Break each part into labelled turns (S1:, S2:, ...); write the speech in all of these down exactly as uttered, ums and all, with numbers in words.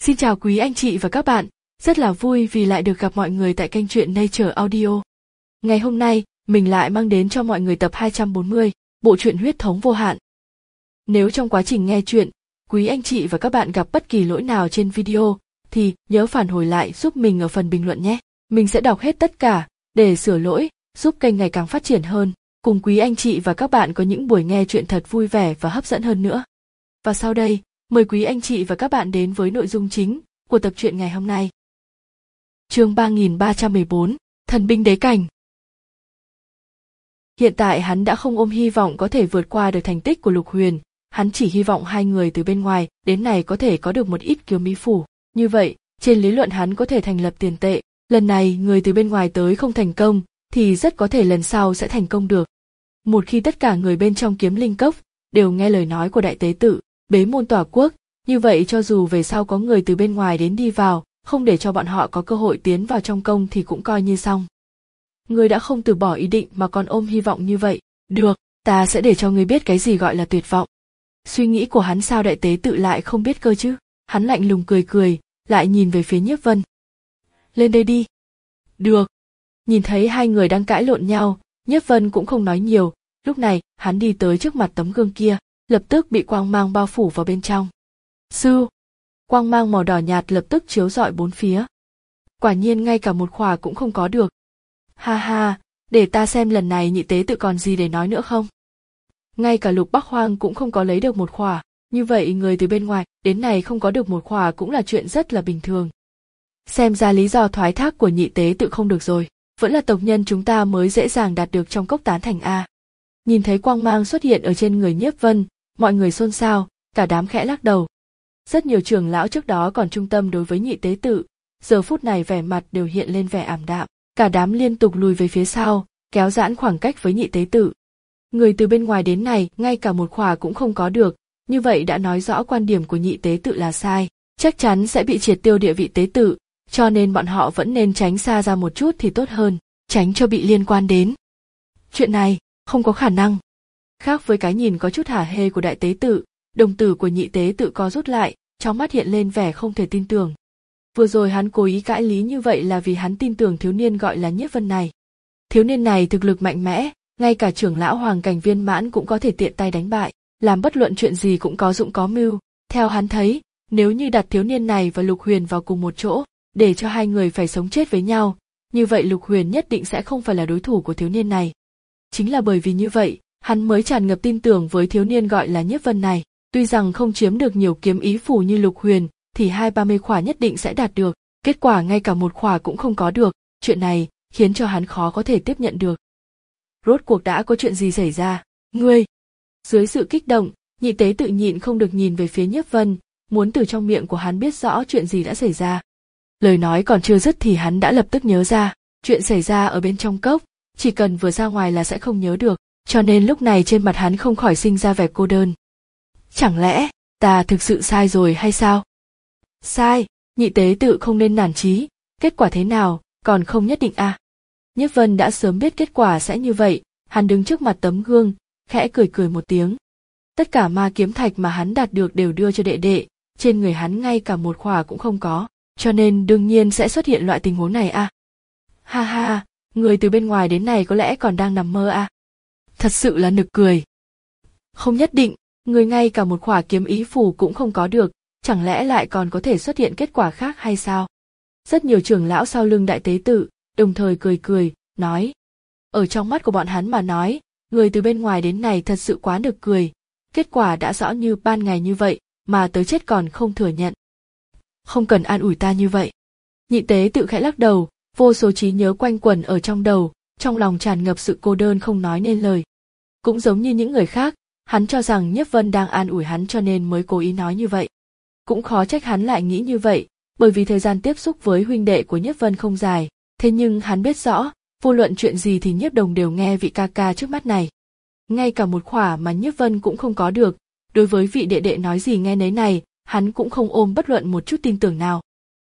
S1: Xin chào quý anh chị và các bạn, rất là vui vì lại được gặp mọi người tại kênh truyện Nature Audio. Ngày hôm nay, mình lại mang đến cho mọi người tập hai trăm bốn mươi, bộ truyện Huyết thống vô hạn. Nếu trong quá trình nghe truyện, quý anh chị và các bạn gặp bất kỳ lỗi nào trên video, thì nhớ phản hồi lại giúp mình ở phần bình luận nhé. Mình sẽ đọc hết tất cả, để sửa lỗi, giúp kênh ngày càng phát triển hơn, cùng quý anh chị và các bạn có những buổi nghe truyện thật vui vẻ và hấp dẫn hơn nữa. Và sau đây, mời quý anh chị và các bạn đến với nội dung chính của tập truyện ngày hôm nay. Chương ba nghìn ba trăm mười bốn, Thần binh đế cảnh. Hiện tại hắn đã không ôm hy vọng có thể vượt qua được thành tích của Lục Huyền, hắn chỉ hy vọng hai người từ bên ngoài đến này có thể có được một ít kiều mỹ phủ. Như vậy, trên lý luận hắn có thể thành lập tiền tệ, lần này người từ bên ngoài tới không thành công, thì rất có thể lần sau sẽ thành công được. Một khi tất cả người bên trong Kiếm Linh Cốc đều nghe lời nói của đại tế tự, bế môn tỏa quốc, như vậy cho dù về sau có người từ bên ngoài đến đi vào, không để cho bọn họ có cơ hội tiến vào trong công thì cũng coi như xong. Ngươi đã không từ bỏ ý định mà còn ôm hy vọng như vậy, được, ta sẽ để cho ngươi biết cái gì gọi là tuyệt vọng. Suy nghĩ của hắn sao đại tế tự lại không biết cơ chứ, hắn lạnh lùng cười cười, lại nhìn về phía Nhiếp Vân. Lên đây đi. Được. Nhìn thấy hai người đang cãi lộn nhau, Nhiếp Vân cũng không nói nhiều, lúc này hắn đi tới trước mặt tấm gương kia, lập tức bị quang mang bao phủ vào bên trong. Sư, quang mang màu đỏ nhạt lập tức chiếu rọi bốn phía. Quả nhiên ngay cả một khỏa cũng không có được. Ha ha, để ta xem lần này nhị tế tự còn gì để nói nữa không. Ngay cả Lục Bắc Hoang cũng không có lấy được một khỏa, như vậy người từ bên ngoài đến này không có được một khỏa cũng là chuyện rất là bình thường. Xem ra lý do thoái thác của nhị tế tự không được rồi, vẫn là tộc nhân chúng ta mới dễ dàng đạt được trong cốc tán thành A. Nhìn thấy quang mang xuất hiện ở trên người Nhiếp Vân, mọi người xôn xao, cả đám khẽ lắc đầu. Rất nhiều trưởng lão trước đó còn trung tâm đối với nhị tế tự, giờ phút này vẻ mặt đều hiện lên vẻ ảm đạm, cả đám liên tục lùi về phía sau, kéo giãn khoảng cách với nhị tế tự. Người từ bên ngoài đến này ngay cả một khỏa cũng không có được, như vậy đã nói rõ quan điểm của nhị tế tự là sai, chắc chắn sẽ bị triệt tiêu địa vị tế tự, cho nên bọn họ vẫn nên tránh xa ra một chút thì tốt hơn, tránh cho bị liên quan đến. Chuyện này, không có khả năng. Khác với cái nhìn có chút hả hê của đại tế tự, đồng tử của nhị tế tự co rút lại, trong mắt hiện lên vẻ không thể tin tưởng. Vừa rồi hắn cố ý cãi lý như vậy là vì hắn tin tưởng thiếu niên gọi là Nhiếp Vân này. Thiếu niên này thực lực mạnh mẽ, ngay cả trưởng lão hoàng cảnh viên mãn cũng có thể tiện tay đánh bại, làm bất luận chuyện gì cũng có dụng có mưu. Theo hắn thấy, nếu như đặt thiếu niên này và Lục Huyền vào cùng một chỗ, để cho hai người phải sống chết với nhau, như vậy Lục Huyền nhất định sẽ không phải là đối thủ của thiếu niên này. Chính là bởi vì như vậy, hắn mới tràn ngập tin tưởng với thiếu niên gọi là Nhiếp Vân này. Tuy rằng không chiếm được nhiều kiếm ý phù như Lục Huyền, thì hai ba mươi khỏa nhất định sẽ đạt được, kết quả ngay cả một khỏa cũng không có được, chuyện này khiến cho hắn khó có thể tiếp nhận được. Rốt cuộc đã có chuyện gì xảy ra? Ngươi! Dưới sự kích động, nhị tế tự nhịn không được nhìn về phía Nhiếp Vân, muốn từ trong miệng của hắn biết rõ chuyện gì đã xảy ra. Lời nói còn chưa dứt thì hắn đã lập tức nhớ ra, chuyện xảy ra ở bên trong cốc, chỉ cần vừa ra ngoài là sẽ không nhớ được, cho nên lúc này trên mặt hắn không khỏi sinh ra vẻ cô đơn. Chẳng lẽ, ta thực sự sai rồi hay sao? Sai, nhị tế tự không nên nản chí, kết quả thế nào, còn không nhất định à. Nhiếp Vân đã sớm biết kết quả sẽ như vậy, hắn đứng trước mặt tấm gương, khẽ cười cười một tiếng. Tất cả ma kiếm thạch mà hắn đạt được đều đưa cho đệ đệ, trên người hắn ngay cả một khỏa cũng không có, cho nên đương nhiên sẽ xuất hiện loại tình huống này à. Ha ha, người từ bên ngoài đến này có lẽ còn đang nằm mơ à. Thật sự là nực cười. Không nhất định. Người ngay cả một khỏa kiếm ý phù cũng không có được, chẳng lẽ lại còn có thể xuất hiện kết quả khác hay sao? Rất nhiều trưởng lão sau lưng đại tế tự, đồng thời cười cười, nói. Ở trong mắt của bọn hắn mà nói, người từ bên ngoài đến này thật sự quá nực cười, kết quả đã rõ như ban ngày như vậy, mà tới chết còn không thừa nhận. Không cần an ủi ta như vậy. Nhị tế tự khẽ lắc đầu, vô số trí nhớ quanh quẩn ở trong đầu, trong lòng tràn ngập sự cô đơn không nói nên lời. Cũng giống như những người khác, hắn cho rằng Nhiếp Vân đang an ủi hắn cho nên mới cố ý nói như vậy. Cũng khó trách hắn lại nghĩ như vậy, bởi vì thời gian tiếp xúc với huynh đệ của Nhiếp Vân không dài, thế nhưng hắn biết rõ, vô luận chuyện gì thì Nhiếp Đồng đều nghe vị ca ca trước mắt này. Ngay cả một khỏa mà Nhiếp Vân cũng không có được, đối với vị đệ đệ nói gì nghe nấy này, hắn cũng không ôm bất luận một chút tin tưởng nào.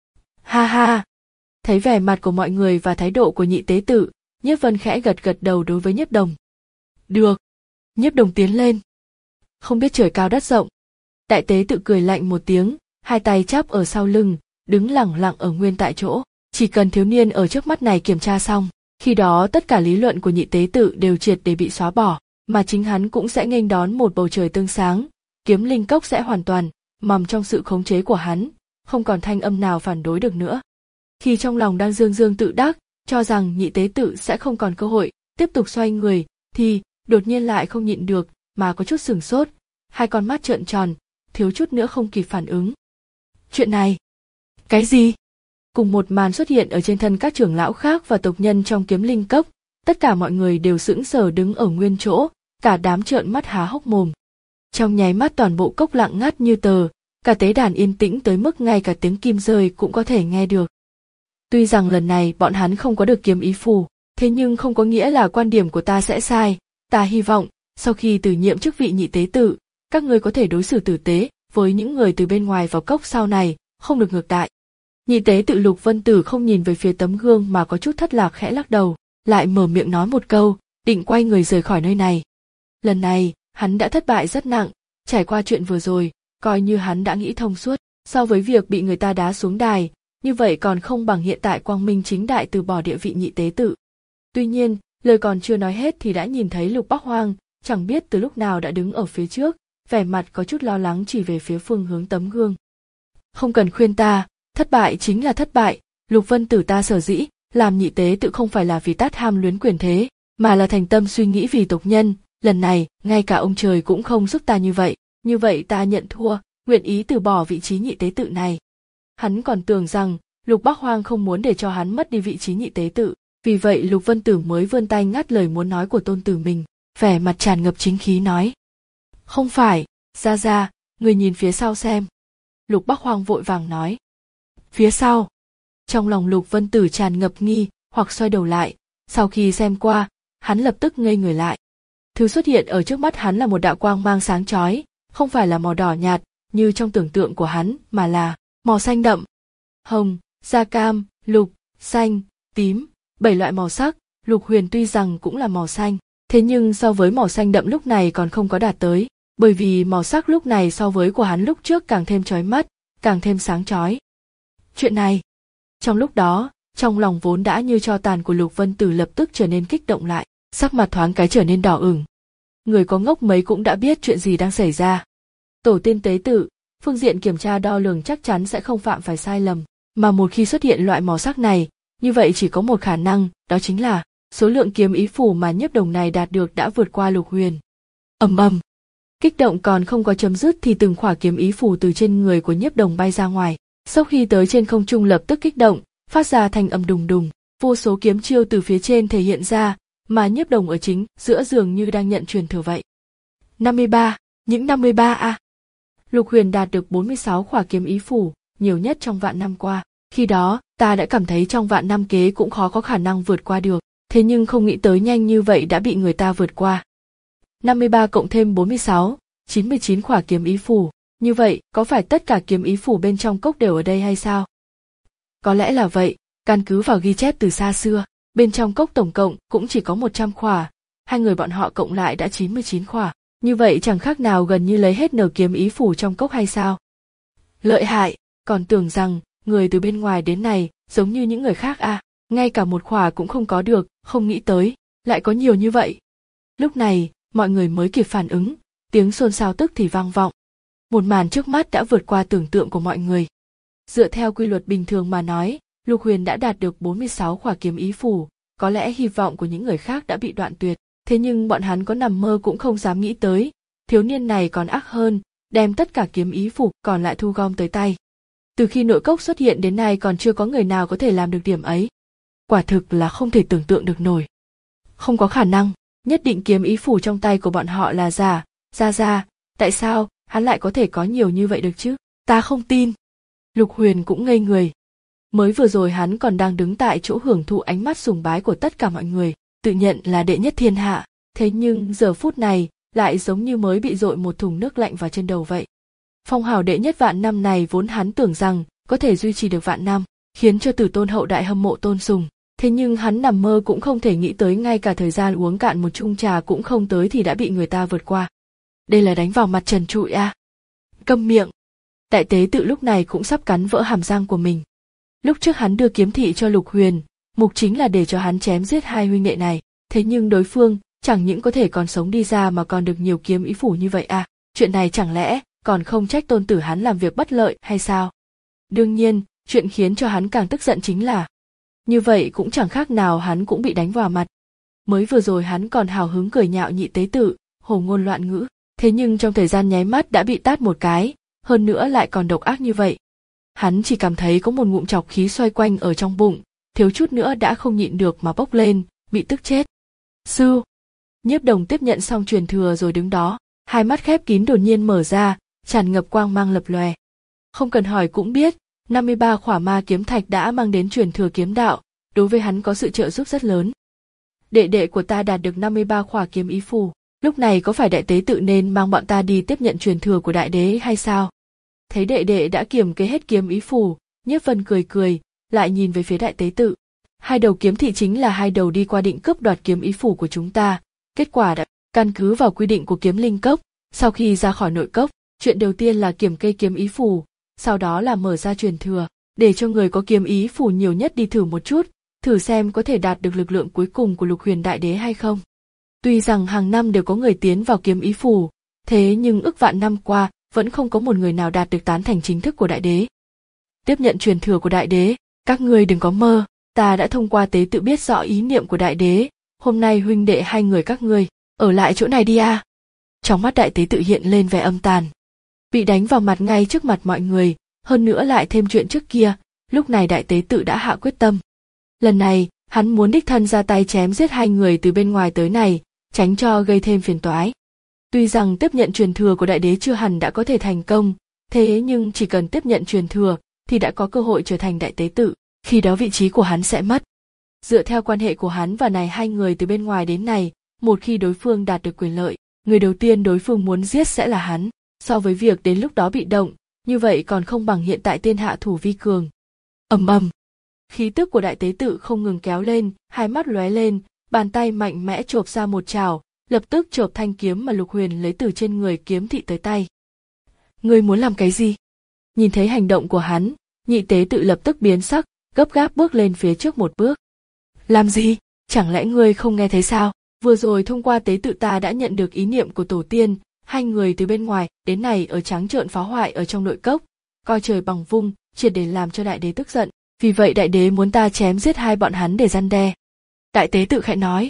S1: Ha ha! Thấy vẻ mặt của mọi người và thái độ của nhị tế tự, Nhiếp Vân khẽ gật gật đầu đối với Nhiếp Đồng. Được! Nhiếp Đồng tiến lên. Không biết trời cao đất rộng. Đại tế tự cười lạnh một tiếng, hai tay chắp ở sau lưng, đứng lẳng lặng ở nguyên tại chỗ. Chỉ cần thiếu niên ở trước mắt này kiểm tra xong, khi đó tất cả lý luận của nhị tế tự đều triệt để bị xóa bỏ, mà chính hắn cũng sẽ nghênh đón một bầu trời tương sáng, kiếm linh cốc sẽ hoàn toàn mầm trong sự khống chế của hắn, không còn thanh âm nào phản đối được nữa. Khi trong lòng đang dương dương tự đắc, cho rằng nhị tế tự sẽ không còn cơ hội tiếp tục xoay người, thì đột nhiên lại không nhịn được mà có chút sửng sốt, hai con mắt trợn tròn, thiếu chút nữa không kịp phản ứng. Chuyện này, cái gì? Cùng một màn xuất hiện ở trên thân các trưởng lão khác và tộc nhân trong kiếm linh cốc, tất cả mọi người đều sững sờ đứng ở nguyên chỗ, cả đám trợn mắt há hốc mồm. Trong nháy mắt toàn bộ cốc lặng ngắt như tờ, cả tế đàn yên tĩnh tới mức ngay cả tiếng kim rơi cũng có thể nghe được. Tuy rằng lần này bọn hắn không có được kiếm ý phù, thế nhưng không có nghĩa là quan điểm của ta sẽ sai. Ta hy vọng, sau khi từ nhiệm chức vị nhị tế tự, các ngươi có thể đối xử tử tế với những người từ bên ngoài vào cốc sau này, không được ngược đại. Nhị tế tự Lục Vân Tử không nhìn về phía tấm gương mà có chút thất lạc khẽ lắc đầu, lại mở miệng nói một câu, định quay người rời khỏi nơi này. Lần này, hắn đã thất bại rất nặng, trải qua chuyện vừa rồi, coi như hắn đã nghĩ thông suốt, so với việc bị người ta đá xuống đài, như vậy còn không bằng hiện tại quang minh chính đại từ bỏ địa vị nhị tế tự. Tuy nhiên, lời còn chưa nói hết thì đã nhìn thấy Lục Bắc Hoang, chẳng biết từ lúc nào đã đứng ở phía trước, vẻ mặt có chút lo lắng chỉ về phía phương hướng tấm gương. Không cần khuyên ta, thất bại chính là thất bại, Lục Vân Tử ta sở dĩ làm nhị tế tự không phải là vì tát ham luyến quyền thế, mà là thành tâm suy nghĩ vì tộc nhân, lần này ngay cả ông trời cũng không giúp ta như vậy, như vậy ta nhận thua, nguyện ý từ bỏ vị trí nhị tế tự này. Hắn còn tưởng rằng Lục Bắc Hoang không muốn để cho hắn mất đi vị trí nhị tế tự, vì vậy Lục Vân Tử mới vươn tay ngắt lời muốn nói của tôn tử mình, vẻ mặt tràn ngập chính khí nói: "Không phải, gia gia, người nhìn phía sau xem." Lục Bắc Hoang vội vàng nói: "Phía sau?" Trong lòng Lục Vân Tử tràn ngập nghi hoặc xoay đầu lại, sau khi xem qua, hắn lập tức ngây người lại. Thứ xuất hiện ở trước mắt hắn là một đạo quang mang sáng chói, không phải là màu đỏ nhạt như trong tưởng tượng của hắn, mà là màu xanh đậm. Hồng, da cam, lục, xanh, tím, bảy loại màu sắc, Lục Huyền tuy rằng cũng là màu xanh, thế nhưng so với màu xanh đậm lúc này còn không có đạt tới, bởi vì màu sắc lúc này so với của hắn lúc trước càng thêm chói mắt, càng thêm sáng chói. Chuyện này, trong lúc đó, trong lòng vốn đã như tro tàn của Lục Vân Tử lập tức trở nên kích động lại, sắc mặt thoáng cái trở nên đỏ ửng. Người có ngốc mấy cũng đã biết chuyện gì đang xảy ra. Tổ tiên tế tự, phương diện kiểm tra đo lường chắc chắn sẽ không phạm phải sai lầm, mà một khi xuất hiện loại màu sắc này, như vậy chỉ có một khả năng, đó chính là số lượng kiếm ý phù mà Nhiếp Đồng này đạt được đã vượt qua Lục Huyền. Ầm ầm, kích động còn không có chấm dứt thì từng khỏa kiếm ý phù từ trên người của Nhiếp Đồng bay ra ngoài, sau khi tới trên không trung lập tức kích động, phát ra thành âm đùng đùng, vô số kiếm chiêu từ phía trên thể hiện ra, mà Nhiếp Đồng ở chính giữa dường như đang nhận truyền thừa vậy. năm mươi ba, những năm mươi ba a. À. Lục Huyền đạt được bốn mươi sáu khỏa kiếm ý phù, nhiều nhất trong vạn năm qua. Khi đó, ta đã cảm thấy trong vạn năm kế cũng khó có khả năng vượt qua được, thế nhưng không nghĩ tới nhanh như vậy đã bị người ta vượt qua. năm mươi ba cộng thêm bốn mươi sáu, chín mươi chín khỏa kiếm ý phù, như vậy có phải tất cả kiếm ý phù bên trong cốc đều ở đây hay sao? Có lẽ là vậy, căn cứ vào ghi chép từ xa xưa, bên trong cốc tổng cộng cũng chỉ có một trăm khỏa, hai người bọn họ cộng lại đã chín mươi chín khỏa, như vậy chẳng khác nào gần như lấy hết nửa kiếm ý phù trong cốc hay sao? Lợi hại, còn tưởng rằng người từ bên ngoài đến này giống như những người khác à, ngay cả một khỏa cũng không có được, không nghĩ tới, lại có nhiều như vậy. Lúc này, mọi người mới kịp phản ứng, tiếng xôn xao tức thì vang vọng. Một màn trước mắt đã vượt qua tưởng tượng của mọi người. Dựa theo quy luật bình thường mà nói, Lục Huyền đã đạt được bốn mươi sáu khỏa kiếm ý phù, có lẽ hy vọng của những người khác đã bị đoạn tuyệt, thế nhưng bọn hắn có nằm mơ cũng không dám nghĩ tới, thiếu niên này còn ác hơn, đem tất cả kiếm ý phù còn lại thu gom tới tay. Từ khi nội cốc xuất hiện đến nay còn chưa có người nào có thể làm được điểm ấy. Quả thực là không thể tưởng tượng được nổi. Không có khả năng, nhất định kiếm ý phù trong tay của bọn họ là giả, ra ra, tại sao hắn lại có thể có nhiều như vậy được chứ? Ta không tin. Lục Huyền cũng ngây người. Mới vừa rồi hắn còn đang đứng tại chỗ hưởng thụ ánh mắt sùng bái của tất cả mọi người, tự nhận là đệ nhất thiên hạ, thế nhưng giờ phút này lại giống như mới bị dội một thùng nước lạnh vào trên đầu vậy. Phong hào đệ nhất vạn năm này vốn hắn tưởng rằng có thể duy trì được vạn năm, khiến cho tử tôn hậu đại hâm mộ tôn sùng, thế nhưng hắn nằm mơ cũng không thể nghĩ tới ngay cả thời gian uống cạn một chung trà cũng không tới thì đã bị người ta vượt qua. Đây là đánh vào mặt trần trụi à? Câm miệng. Đại tế tự lúc này cũng sắp cắn vỡ hàm răng của mình. Lúc trước hắn đưa kiếm thị cho Lục Huyền, mục chính là để cho hắn chém giết hai huynh đệ này, thế nhưng đối phương chẳng những có thể còn sống đi ra mà còn được nhiều kiếm ý phủ như vậy à, chuyện này chẳng lẽ còn không trách tôn tử hắn làm việc bất lợi hay sao? Đương nhiên, chuyện khiến cho hắn càng tức giận chính là như vậy cũng chẳng khác nào hắn cũng bị đánh vào mặt. Mới vừa rồi hắn còn hào hứng cười nhạo nhị tế tự, hồ ngôn loạn ngữ, thế nhưng trong thời gian nháy mắt đã bị tát một cái, hơn nữa lại còn độc ác như vậy. Hắn chỉ cảm thấy có một ngụm trọc khí xoay quanh ở trong bụng, thiếu chút nữa đã không nhịn được mà bốc lên, bị tức chết. Sư! Nhiếp Đồng tiếp nhận xong truyền thừa rồi đứng đó, hai mắt khép kín đột nhiên mở ra, tràn ngập quang mang lập lòe. Không cần hỏi cũng biết, năm mươi ba khỏa ma kiếm thạch đã mang đến truyền thừa kiếm đạo, đối với hắn có sự trợ giúp rất lớn. Đệ đệ của ta đạt được năm mươi ba khỏa kiếm ý phù, lúc này có phải đại tế tự nên mang bọn ta đi tiếp nhận truyền thừa của đại đế hay sao? Thấy đệ đệ đã kiềm chế hết kiếm ý phù, Nhiếp Vân cười cười, lại nhìn về phía đại tế tự. Hai đầu kiếm thị chính là hai đầu đi qua định cướp đoạt kiếm ý phù của chúng ta, kết quả đã căn cứ vào quy định của kiếm linh cốc, sau khi ra khỏi nội cốc, chuyện đầu tiên là kiểm kê kiếm ý phù, sau đó là mở ra truyền thừa, để cho người có kiếm ý phù nhiều nhất đi thử một chút, thử xem có thể đạt được lực lượng cuối cùng của Lục Huyền đại đế hay không. Tuy rằng hàng năm đều có người tiến vào kiếm ý phù, thế nhưng ức vạn năm qua vẫn không có một người nào đạt được tán thành chính thức của đại đế. Tiếp nhận truyền thừa của đại đế, các ngươi đừng có mơ, ta đã thông qua tế tự biết rõ ý niệm của đại đế, hôm nay huynh đệ hai người các ngươi, ở lại chỗ này đi à. Trong mắt đại tế tự hiện lên vẻ âm tàn. Bị đánh vào mặt ngay trước mặt mọi người, hơn nữa lại thêm chuyện trước kia, lúc này đại tế tự đã hạ quyết tâm. Lần này, hắn muốn đích thân ra tay chém giết hai người từ bên ngoài tới này, tránh cho gây thêm phiền toái. Tuy rằng tiếp nhận truyền thừa của đại đế chưa hẳn đã có thể thành công, thế nhưng chỉ cần tiếp nhận truyền thừa thì đã có cơ hội trở thành đại tế tự, khi đó vị trí của hắn sẽ mất. Dựa theo quan hệ của hắn và này hai người từ bên ngoài đến này, một khi đối phương đạt được quyền lợi, người đầu tiên đối phương muốn giết sẽ là hắn, so với việc đến lúc đó bị động, như vậy còn không bằng hiện tại tiên hạ thủ vi cường. Ầm ầm, khí tức của đại tế tự không ngừng kéo lên, hai mắt lóe lên, bàn tay mạnh mẽ chộp ra một chảo, lập tức chộp thanh kiếm mà Lục Huyền lấy từ trên người kiếm thị tới tay. Ngươi muốn làm cái gì? Nhìn thấy hành động của hắn, nhị tế tự lập tức biến sắc, gấp gáp bước lên phía trước một bước. Làm gì? Chẳng lẽ ngươi không nghe thấy sao? Vừa rồi thông qua tế tự ta đã nhận được ý niệm của tổ tiên, hai người từ bên ngoài đến này ở trắng trợn phá hoại ở trong nội cốc, coi trời bằng vung, triệt để làm cho đại đế tức giận. Vì vậy đại đế muốn ta chém giết hai bọn hắn để răn đe. Đại tế tự khẽ nói.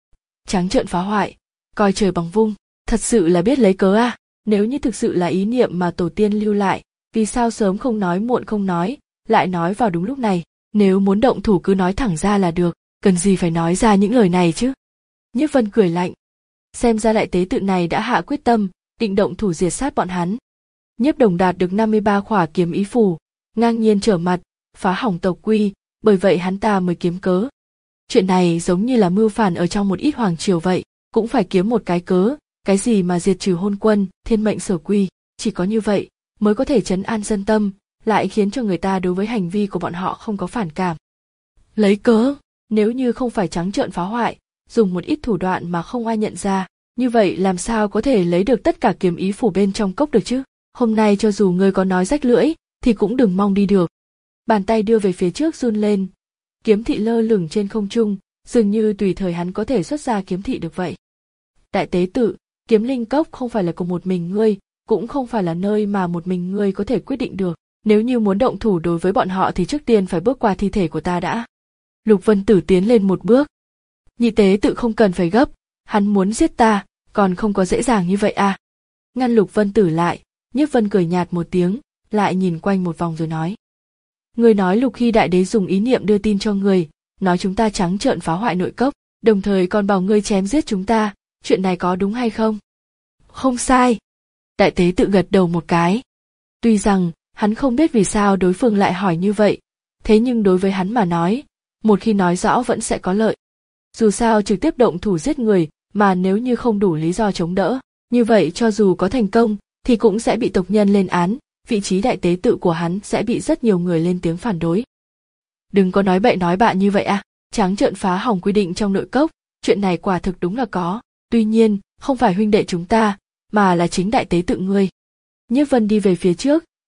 S1: Trắng trợn phá hoại, coi trời bằng vung, thật sự là biết lấy cớ à? Nếu như thực sự là ý niệm mà tổ tiên lưu lại, vì sao sớm không nói muộn không nói, lại nói vào đúng lúc này? Nếu muốn động thủ cứ nói thẳng ra là được, cần gì phải nói ra những lời này chứ? Nhiếp Vân cười lạnh. Xem ra đại tế tự này đã hạ quyết tâm, định động thủ diệt sát bọn hắn. Nhiếp Đồng đạt được năm mươi ba khỏa kiếm ý phù, ngang nhiên trở mặt, phá hỏng tộc quy, bởi vậy hắn ta mới kiếm cớ. Chuyện này giống như là mưu phản ở trong một ít hoàng triều vậy, cũng phải kiếm một cái cớ, cái gì mà diệt trừ hôn quân, thiên mệnh sở quy, chỉ có như vậy mới có thể trấn an dân tâm, lại khiến cho người ta đối với hành vi của bọn họ không có phản cảm. Lấy cớ, nếu như không phải trắng trợn phá hoại, dùng một ít thủ đoạn mà không ai nhận ra, như vậy làm sao có thể lấy được tất cả kiếm ý phủ bên trong cốc được chứ? Hôm nay cho dù ngươi có nói rách lưỡi, thì cũng đừng mong đi được. Bàn tay đưa về phía trước run lên, kiếm thị lơ lửng trên không trung, dường như tùy thời hắn có thể xuất ra kiếm thị được vậy. Đại tế tự, kiếm linh cốc không phải là của một mình ngươi, cũng không phải là nơi mà một mình ngươi có thể quyết định được. Nếu như muốn động thủ đối với bọn họ thì trước tiên phải bước qua thi thể của ta đã. Lục Vân Tử tiến lên một bước. Nhị tế tự không cần phải gấp, hắn muốn giết ta, còn không có dễ dàng như vậy à? Ngăn Lục Vân Tử lại, Nhiếp Vân cười nhạt một tiếng, lại nhìn quanh một vòng rồi nói. Ngươi nói Lục Hy đại đế dùng ý niệm đưa tin cho ngươi, nói chúng ta trắng trợn phá hoại nội cốc, đồng thời còn bảo ngươi chém giết chúng ta, chuyện này có đúng hay không? Không sai. Đại tế tự gật đầu một cái. Tuy rằng, hắn không biết vì sao đối phương lại hỏi như vậy, thế nhưng đối với hắn mà nói, một khi nói rõ vẫn sẽ có lợi. Dù sao trực tiếp động thủ giết người, mà nếu như không đủ lý do chống đỡ, như vậy cho dù có thành công, thì cũng sẽ bị tộc nhân lên án, vị trí đại tế tự của hắn sẽ bị rất nhiều người lên tiếng phản đối. Đừng có nói bậy nói bạ như vậy à, trắng trợn phá hỏng quy định trong nội cốc, chuyện này quả thực đúng là có, tuy nhiên, không phải huynh đệ chúng ta, mà là chính đại tế tự ngươi. Nhiếp Vân đi về phía trước,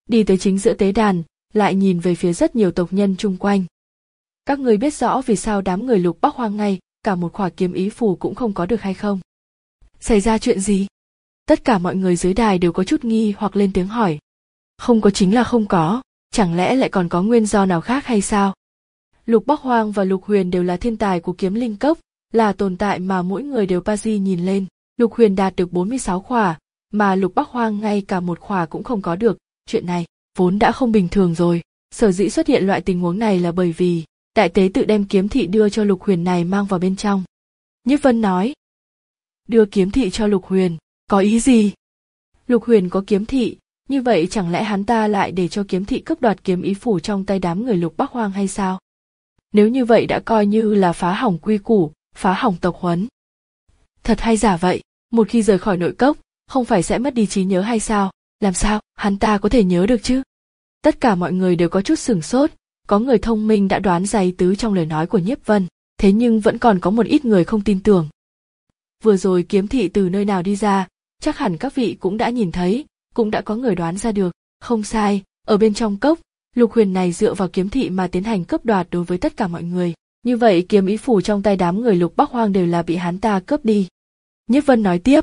S1: đi tới chính giữa tế đàn, lại nhìn về phía rất nhiều tộc nhân chung quanh. Các ngươi biết rõ vì sao đám người Lục Bắc Hoang ngay cả một khỏa kiếm ý phù cũng không có được hay không? Xảy ra chuyện gì? Tất cả mọi người dưới đài đều có chút nghi hoặc lên tiếng hỏi. Không có chính là không có, chẳng lẽ lại còn có nguyên do nào khác hay sao? Lục Bắc Hoang và Lục Huyền đều là thiên tài của kiếm linh cốc, là tồn tại mà mỗi người đều pa di nhìn lên. Lục Huyền đạt được bốn mươi sáu khỏa, mà Lục Bắc Hoang ngay cả một khỏa cũng không có được. Chuyện này vốn đã không bình thường rồi. Sở dĩ xuất hiện loại tình huống này là bởi vì đại tế tự đem kiếm thị đưa cho Lục Huyền này mang vào bên trong. Nhiếp Vân nói. Đưa kiếm thị cho Lục Huyền, có ý gì? Lục Huyền có kiếm thị, như vậy chẳng lẽ hắn ta lại để cho kiếm thị cướp đoạt kiếm ý phủ trong tay đám người Lục Bắc Hoang hay sao? Nếu như vậy đã coi như là phá hỏng quy củ, phá hỏng tộc huấn. Thật hay giả vậy, một khi rời khỏi nội cốc, không phải sẽ mất đi trí nhớ hay sao? Làm sao hắn ta có thể nhớ được chứ? Tất cả mọi người đều có chút sửng sốt, có người thông minh đã đoán ra ý tứ trong lời nói của Nhiếp Vân, thế nhưng vẫn còn có một ít người không tin tưởng. Vừa rồi kiếm thị từ nơi nào đi ra, chắc hẳn các vị cũng đã nhìn thấy, cũng đã có người đoán ra được. Không sai, ở bên trong cốc, Lục Huyền này dựa vào kiếm thị mà tiến hành cướp đoạt đối với tất cả mọi người. Như vậy kiếm ý phủ trong tay đám người Lục Bắc Hoang đều là bị hắn ta cướp đi. Nhiếp Vân nói tiếp.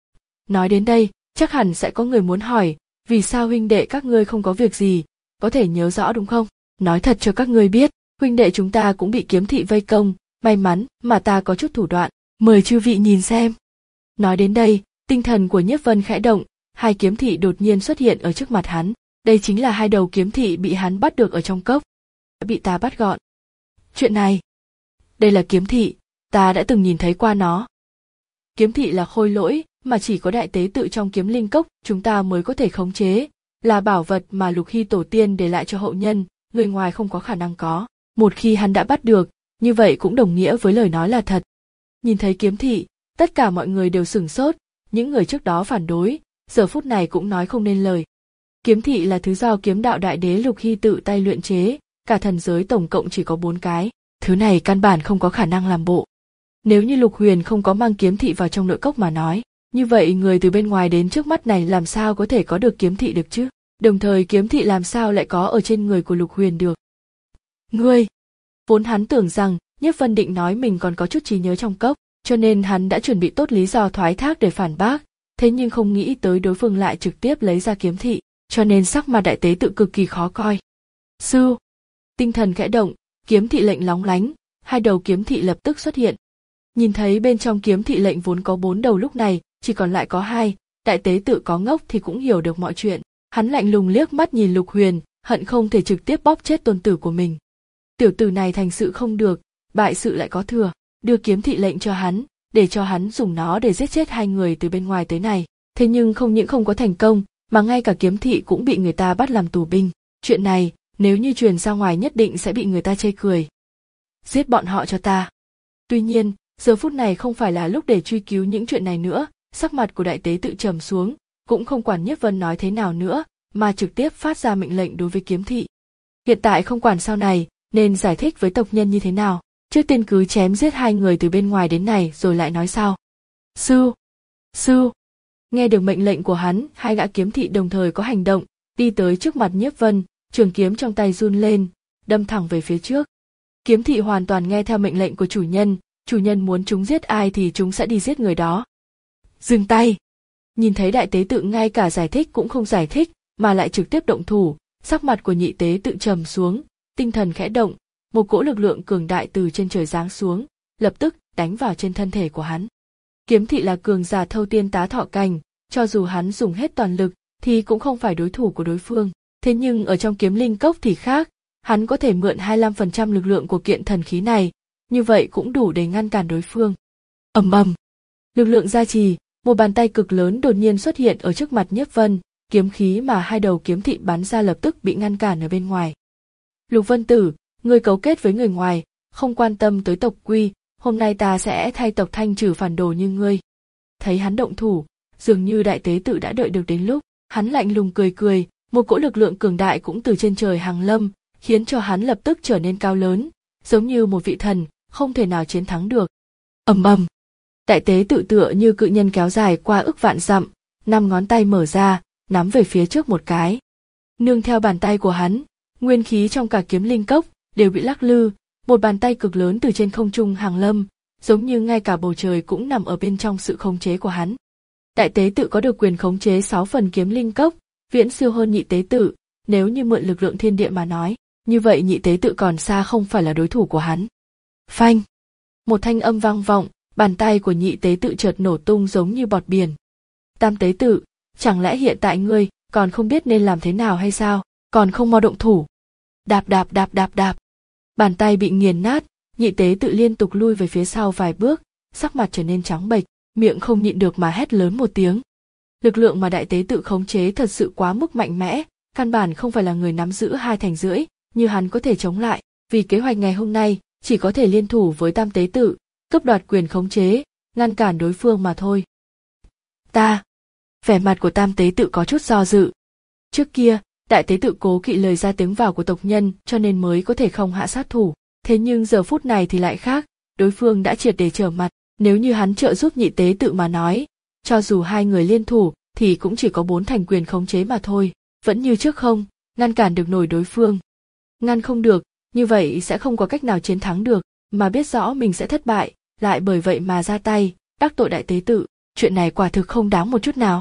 S1: Nói đến đây, chắc hẳn sẽ có người muốn hỏi, vì sao huynh đệ các ngươi không có việc gì, có thể nhớ rõ đúng không? Nói thật cho các ngươi biết, huynh đệ chúng ta cũng bị kiếm thị vây công, may mắn mà ta có chút thủ đoạn, mời chư vị nhìn xem. Nói đến đây, tinh thần của Nhiếp Vân khẽ động, hai kiếm thị đột nhiên xuất hiện ở trước mặt hắn, đây chính là hai đầu kiếm thị bị hắn bắt được ở trong cốc. Bị ta bắt gọn. Chuyện này, đây là kiếm thị, ta đã từng nhìn thấy qua nó. Kiếm thị là khôi lỗi, mà chỉ có đại tế tự trong kiếm linh cốc chúng ta mới có thể khống chế, là bảo vật mà Lục Hy tổ tiên để lại cho hậu nhân, người ngoài không có khả năng có. Một khi hắn đã bắt được, như vậy cũng đồng nghĩa với lời nói là thật. Nhìn thấy kiếm thị, tất cả mọi người đều sửng sốt, những người trước đó phản đối, giờ phút này cũng nói không nên lời. Kiếm thị là thứ do kiếm đạo đại đế Lục Hy tự tay luyện chế, cả thần giới tổng cộng chỉ có bốn cái, thứ này căn bản không có khả năng làm bộ. Nếu như Lục Huyền không có mang kiếm thị vào trong nội cốc mà nói, như vậy người từ bên ngoài đến trước mắt này làm sao có thể có được kiếm thị được chứ? Đồng thời kiếm thị làm sao lại có ở trên người của Lục Huyền được? Ngươi! Vốn hắn tưởng rằng Nhiếp Vân định nói mình còn có chút trí nhớ trong cốc, cho nên hắn đã chuẩn bị tốt lý do thoái thác để phản bác, thế nhưng không nghĩ tới đối phương lại trực tiếp lấy ra kiếm thị, cho nên sắc mặt đại tế tự cực kỳ khó coi. Sư! Tinh thần khẽ động, kiếm thị lệnh lóng lánh, hai đầu kiếm thị lập tức xuất hiện. Nhìn thấy bên trong kiếm thị lệnh vốn có bốn đầu lúc này, chỉ còn lại có hai, đại tế tự có ngốc thì cũng hiểu được mọi chuyện. Hắn lạnh lùng liếc mắt nhìn Lục Huyền, hận không thể trực tiếp bóp chết tôn tử của mình. Tiểu tử này thành sự không được, bại sự lại có thừa, đưa kiếm thị lệnh cho hắn, để cho hắn dùng nó để giết chết hai người từ bên ngoài tới này. Thế nhưng không những không có thành công, mà ngay cả kiếm thị cũng bị người ta bắt làm tù binh. Chuyện này, nếu như truyền ra ngoài nhất định sẽ bị người ta chê cười. Giết bọn họ cho ta. Tuy nhiên, giờ phút này không phải là lúc để truy cứu những chuyện này nữa, sắc mặt của đại tế tự trầm xuống, cũng không quản Nhiếp Vân nói thế nào nữa, mà trực tiếp phát ra mệnh lệnh đối với kiếm thị. Hiện tại không quản sau này, nên giải thích với tộc nhân như thế nào, trước tiên cứ chém giết hai người từ bên ngoài đến này rồi lại nói sao. Sư! Sư! Nghe được mệnh lệnh của hắn, hai gã kiếm thị đồng thời có hành động, đi tới trước mặt Nhiếp Vân, trường kiếm trong tay run lên, đâm thẳng về phía trước. Kiếm thị hoàn toàn nghe theo mệnh lệnh của chủ nhân, chủ nhân muốn chúng giết ai thì chúng sẽ đi giết người đó. Dừng tay! Nhìn thấy đại tế tự ngay cả giải thích cũng không giải thích, mà lại trực tiếp động thủ, sắc mặt của nhị tế tự trầm xuống, tinh thần khẽ động, một cỗ lực lượng cường đại từ trên trời giáng xuống, lập tức đánh vào trên thân thể của hắn. Kiếm thị là cường giả thâu tiên tá thọ cảnh, cho dù hắn dùng hết toàn lực thì cũng không phải đối thủ của đối phương. Thế nhưng ở trong kiếm linh cốc thì khác, hắn có thể mượn hai mươi lăm phần trăm lực lượng của kiện thần khí này, như vậy cũng đủ để ngăn cản đối phương. Ầm ầm, lực lượng gia trì, một bàn tay cực lớn đột nhiên xuất hiện ở trước mặt Nhiếp Vân, kiếm khí mà hai đầu kiếm thị bắn ra lập tức bị ngăn cản ở bên ngoài. Lục Vân Tử, ngươi cấu kết với người ngoài, không quan tâm tới tộc quy, hôm nay ta sẽ thay tộc thanh trừ phản đồ như ngươi. Thấy hắn động thủ, dường như đại tế tự đã đợi được đến lúc, hắn lạnh lùng cười cười, một cỗ lực lượng cường đại cũng từ trên trời hàng lâm, khiến cho hắn lập tức trở nên cao lớn, giống như một vị thần, không thể nào chiến thắng được. Ầm ầm, đại tế tự tựa như cự nhân kéo dài qua ức vạn dặm, năm ngón tay mở ra, nắm về phía trước một cái. Nương theo bàn tay của hắn, nguyên khí trong cả kiếm linh cốc đều bị lắc lư, một bàn tay cực lớn từ trên không trung hàng lâm, giống như ngay cả bầu trời cũng nằm ở bên trong sự khống chế của hắn. Đại tế tự có được quyền khống chế sáu phần kiếm linh cốc, viễn siêu hơn nhị tế tự, nếu như mượn lực lượng thiên địa mà nói, như vậy nhị tế tự còn xa không phải là đối thủ của hắn. Phanh! Một thanh âm vang vọng, bàn tay của nhị tế tự chợt nổ tung giống như bọt biển. Tam tế tự, chẳng lẽ hiện tại ngươi còn không biết nên làm thế nào hay sao, còn không mau động thủ. Đạp đạp đạp đạp đạp. Bàn tay bị nghiền nát, nhị tế tự liên tục lui về phía sau vài bước, sắc mặt trở nên trắng bệch, miệng không nhịn được mà hét lớn một tiếng. Lực lượng mà đại tế tự khống chế thật sự quá mức mạnh mẽ, căn bản không phải là người nắm giữ hai thành rưỡi, như hắn có thể chống lại, vì kế hoạch ngày hôm nay chỉ có thể liên thủ với tam tế tự, cướp đoạt quyền khống chế, ngăn cản đối phương mà thôi. Ta! Vẻ mặt của tam tế tự có chút do dự. Trước kia, đại tế tự cố kỵ lời ra tiếng vào của tộc nhân cho nên mới có thể không hạ sát thủ, thế nhưng giờ phút này thì lại khác, đối phương đã triệt để trở mặt, nếu như hắn trợ giúp nhị tế tự mà nói, cho dù hai người liên thủ thì cũng chỉ có bốn thành quyền khống chế mà thôi, vẫn như trước không, ngăn cản được nổi đối phương. Ngăn không được, như vậy sẽ không có cách nào chiến thắng được, mà biết rõ mình sẽ thất bại, lại bởi vậy mà ra tay, đắc tội đại tế tự, chuyện này quả thực không đáng một chút nào.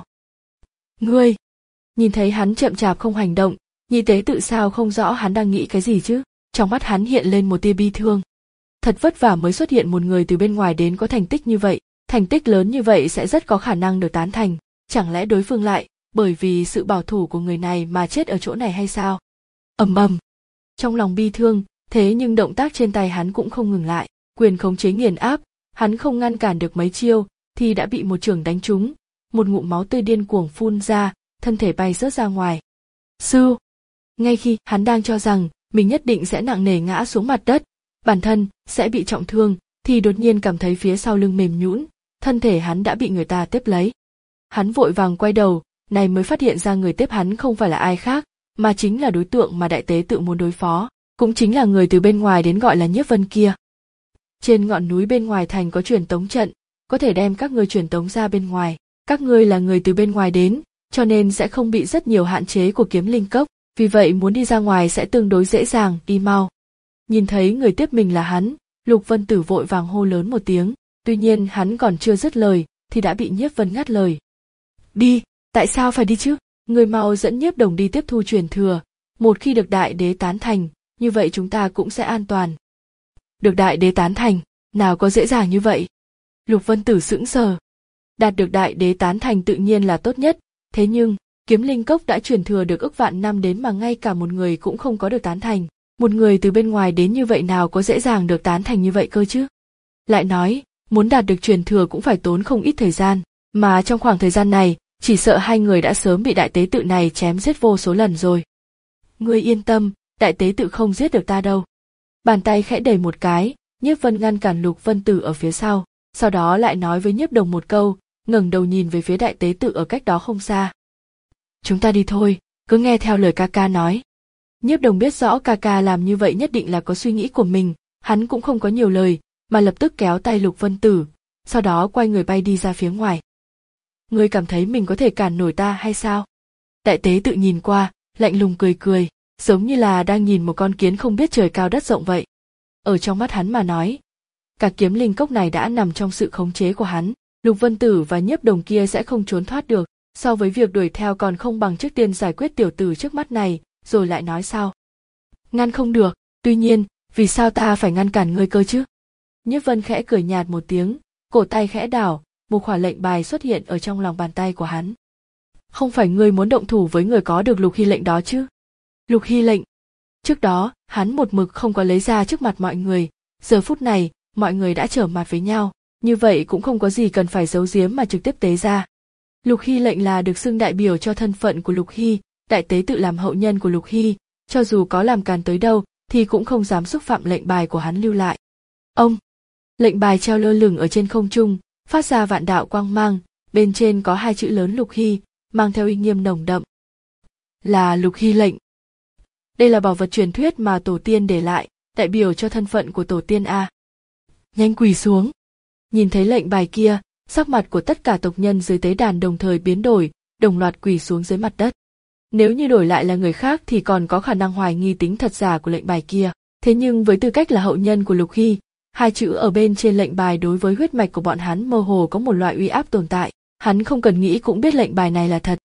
S1: Ngươi! Nhìn thấy hắn chậm chạp không hành động, nhị tế tự sao không rõ hắn đang nghĩ cái gì chứ, trong mắt hắn hiện lên một tia bi thương. Thật vất vả mới xuất hiện một người từ bên ngoài đến có thành tích như vậy, thành tích lớn như vậy sẽ rất có khả năng được tán thành, chẳng lẽ đối phương lại, bởi vì sự bảo thủ của người này mà chết ở chỗ này hay sao? Ầm ầm. Trong lòng bi thương, thế nhưng động tác trên tay hắn cũng không ngừng lại, quyền khống chế nghiền áp, hắn không ngăn cản được mấy chiêu, thì đã bị một chưởng đánh trúng, một ngụm máu tươi điên cuồng phun ra, thân thể bay rớt ra ngoài. Sư! Ngay khi hắn đang cho rằng mình nhất định sẽ nặng nề ngã xuống mặt đất, bản thân sẽ bị trọng thương, thì đột nhiên cảm thấy phía sau lưng mềm nhũn, thân thể hắn đã bị người ta tiếp lấy. Hắn vội vàng quay đầu, này mới phát hiện ra người tiếp hắn không phải là ai khác, mà chính là đối tượng mà đại tế tự muốn đối phó, cũng chính là người từ bên ngoài đến gọi là Nhiếp Vân kia. Trên ngọn núi bên ngoài thành có truyền tống trận, có thể đem các ngươi truyền tống ra bên ngoài, các ngươi là người từ bên ngoài đến, cho nên sẽ không bị rất nhiều hạn chế của kiếm linh cốc, vì vậy muốn đi ra ngoài sẽ tương đối dễ dàng, đi mau. Nhìn thấy người tiếp mình là hắn, Lục Vân Tử vội vàng hô lớn một tiếng, tuy nhiên hắn còn chưa dứt lời thì đã bị Nhiếp Vân ngắt lời. Đi, tại sao phải đi chứ? Người mau dẫn Nhiếp Đồng đi tiếp thu truyền thừa, một khi được đại đế tán thành, như vậy chúng ta cũng sẽ an toàn. Được đại đế tán thành, nào có dễ dàng như vậy? Lục Vân Tử sững sờ. Đạt được đại đế tán thành tự nhiên là tốt nhất, thế nhưng, kiếm linh cốc đã truyền thừa được ức vạn năm đến mà ngay cả một người cũng không có được tán thành. Một người từ bên ngoài đến như vậy nào có dễ dàng được tán thành như vậy cơ chứ? Lại nói, muốn đạt được truyền thừa cũng phải tốn không ít thời gian, mà trong khoảng thời gian này, chỉ sợ hai người đã sớm bị đại tế tự này chém giết vô số lần rồi. Ngươi yên tâm, đại tế tự không giết được ta đâu. Bàn tay khẽ đẩy một cái, Nhiếp Vân ngăn cản Lục Vân Tử ở phía sau, sau đó lại nói với Nhiếp Đồng một câu, ngẩng đầu nhìn về phía đại tế tự ở cách đó không xa. Chúng ta đi thôi, cứ nghe theo lời ca ca nói. Nhiếp Đồng biết rõ ca ca làm như vậy nhất định là có suy nghĩ của mình, hắn cũng không có nhiều lời, mà lập tức kéo tay Lục Vân Tử, sau đó quay người bay đi ra phía ngoài. Ngươi cảm thấy mình có thể cản nổi ta hay sao? Đại tế tự nhìn qua, lạnh lùng cười cười, giống như là đang nhìn một con kiến không biết trời cao đất rộng vậy. Ở trong mắt hắn mà nói, cả kiếm linh cốc này đã nằm trong sự khống chế của hắn, Lục Vân Tử và Nhiếp Đồng kia sẽ không trốn thoát được, so với việc đuổi theo còn không bằng trước tiên giải quyết tiểu tử trước mắt này, rồi lại nói sao? Ngăn không được, tuy nhiên, vì sao ta phải ngăn cản ngươi cơ chứ? Nhiếp Vân khẽ cười nhạt một tiếng, cổ tay khẽ đảo, một khỏa lệnh bài xuất hiện ở trong lòng bàn tay của hắn. Không phải ngươi muốn động thủ với người có được lục hy lệnh đó chứ? Lục hy lệnh. Trước đó, hắn một mực không có lấy ra trước mặt mọi người, giờ phút này, mọi người đã trở mặt với nhau, như vậy cũng không có gì cần phải giấu giếm mà trực tiếp tế ra. Lục hy lệnh là được xưng đại biểu cho thân phận của Lục Hy, đại tế tự làm hậu nhân của Lục Hy, cho dù có làm càn tới đâu thì cũng không dám xúc phạm lệnh bài của hắn lưu lại. Ông! Lệnh bài treo lơ lửng ở trên không trung, phát ra vạn đạo quang mang, bên trên có hai chữ lớn Lục Hy, mang theo uy nghiêm nồng đậm. Là Lục Hy lệnh. Đây là bảo vật truyền thuyết mà tổ tiên để lại, đại biểu cho thân phận của tổ tiên a. Nhanh quỳ xuống. Nhìn thấy lệnh bài kia, sắc mặt của tất cả tộc nhân dưới tế đàn đồng thời biến đổi, đồng loạt quỳ xuống dưới mặt đất. Nếu như đổi lại là người khác thì còn có khả năng hoài nghi tính thật giả của lệnh bài kia. Thế nhưng với tư cách là hậu nhân của Lục Hy, hai chữ ở bên trên lệnh bài đối với huyết mạch của bọn hắn mơ hồ có một loại uy áp tồn tại, hắn không cần nghĩ cũng biết lệnh bài này là thật.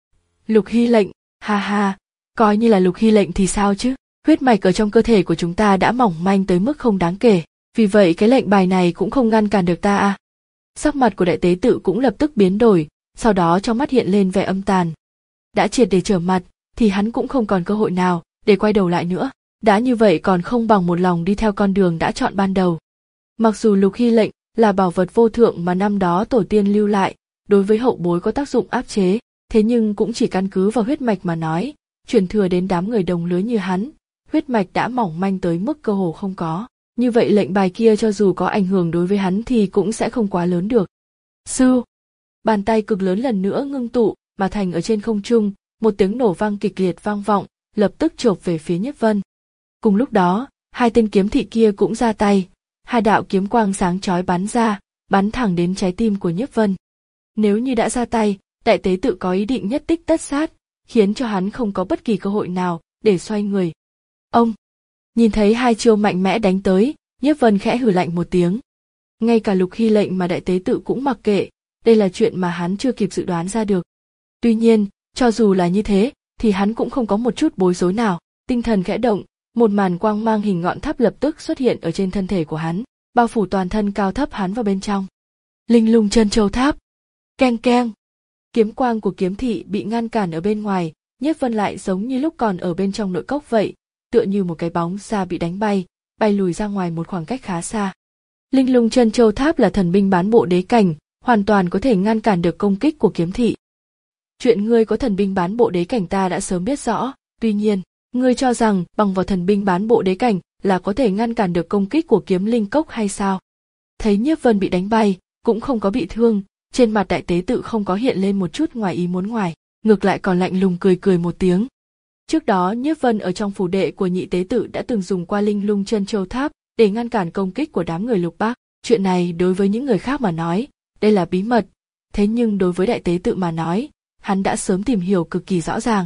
S1: Lục Hy lệnh, ha ha, coi như là Lục Hy lệnh thì sao chứ, huyết mạch ở trong cơ thể của chúng ta đã mỏng manh tới mức không đáng kể, vì vậy cái lệnh bài này cũng không ngăn cản được ta à. Sắc mặt của đại tế tự cũng lập tức biến đổi, sau đó trong mắt hiện lên vẻ âm tàn. Đã triệt để trở mặt, thì hắn cũng không còn cơ hội nào để quay đầu lại nữa, đã như vậy còn không bằng một lòng đi theo con đường đã chọn ban đầu. Mặc dù Lục Hy lệnh là bảo vật vô thượng mà năm đó tổ tiên lưu lại, đối với hậu bối có tác dụng áp chế, thế nhưng cũng chỉ căn cứ vào huyết mạch mà nói, truyền thừa đến đám người đồng lứa như hắn, huyết mạch đã mỏng manh tới mức cơ hồ không có, như vậy lệnh bài kia cho dù có ảnh hưởng đối với hắn thì cũng sẽ không quá lớn được. Sư, bàn tay cực lớn lần nữa ngưng tụ mà thành ở trên không trung, một tiếng nổ vang kịch liệt vang vọng, lập tức chộp về phía Nhiếp Vân. Cùng lúc đó, hai tên kiếm thị kia cũng ra tay, hai đạo kiếm quang sáng chói bắn ra, bắn thẳng đến trái tim của Nhiếp Vân. Nếu như đã ra tay, đại tế tự có ý định nhất tích tất sát, khiến cho hắn không có bất kỳ cơ hội nào để xoay người. Ông, nhìn thấy hai chiêu mạnh mẽ đánh tới, Nhiếp Vân khẽ hừ lạnh một tiếng. Ngay cả Lục Hy lệnh mà đại tế tự cũng mặc kệ, đây là chuyện mà hắn chưa kịp dự đoán ra được. Tuy nhiên, cho dù là như thế, thì hắn cũng không có một chút bối rối nào, tinh thần khẽ động, một màn quang mang hình ngọn tháp lập tức xuất hiện ở trên thân thể của hắn, bao phủ toàn thân cao thấp hắn vào bên trong. Linh Lung Chân Châu Tháp. Keng keng. Kiếm quang của kiếm thị bị ngăn cản ở bên ngoài, Nhiếp Vân lại giống như lúc còn ở bên trong nội cốc vậy, tựa như một cái bóng xa bị đánh bay, bay lùi ra ngoài một khoảng cách khá xa. Linh Lung Chân Châu Tháp là thần binh bán bộ đế cảnh, hoàn toàn có thể ngăn cản được công kích của kiếm thị. Chuyện ngươi có thần binh bán bộ đế cảnh ta đã sớm biết rõ, tuy nhiên, ngươi cho rằng bằng vào thần binh bán bộ đế cảnh là có thể ngăn cản được công kích của kiếm linh cốc hay sao? Thấy Nhiếp Vân bị đánh bay, cũng không có bị thương, trên mặt đại tế tự không có hiện lên một chút ngoài ý muốn ngoài, ngược lại còn lạnh lùng cười cười một tiếng. Trước đó Nhiếp Vân ở trong phủ đệ của nhị tế tự đã từng dùng qua Linh Lung Chân Châu Tháp để ngăn cản công kích của đám người Lục Bác. Chuyện này đối với những người khác mà nói, đây là bí mật, thế nhưng đối với đại tế tự mà nói, hắn đã sớm tìm hiểu cực kỳ rõ ràng.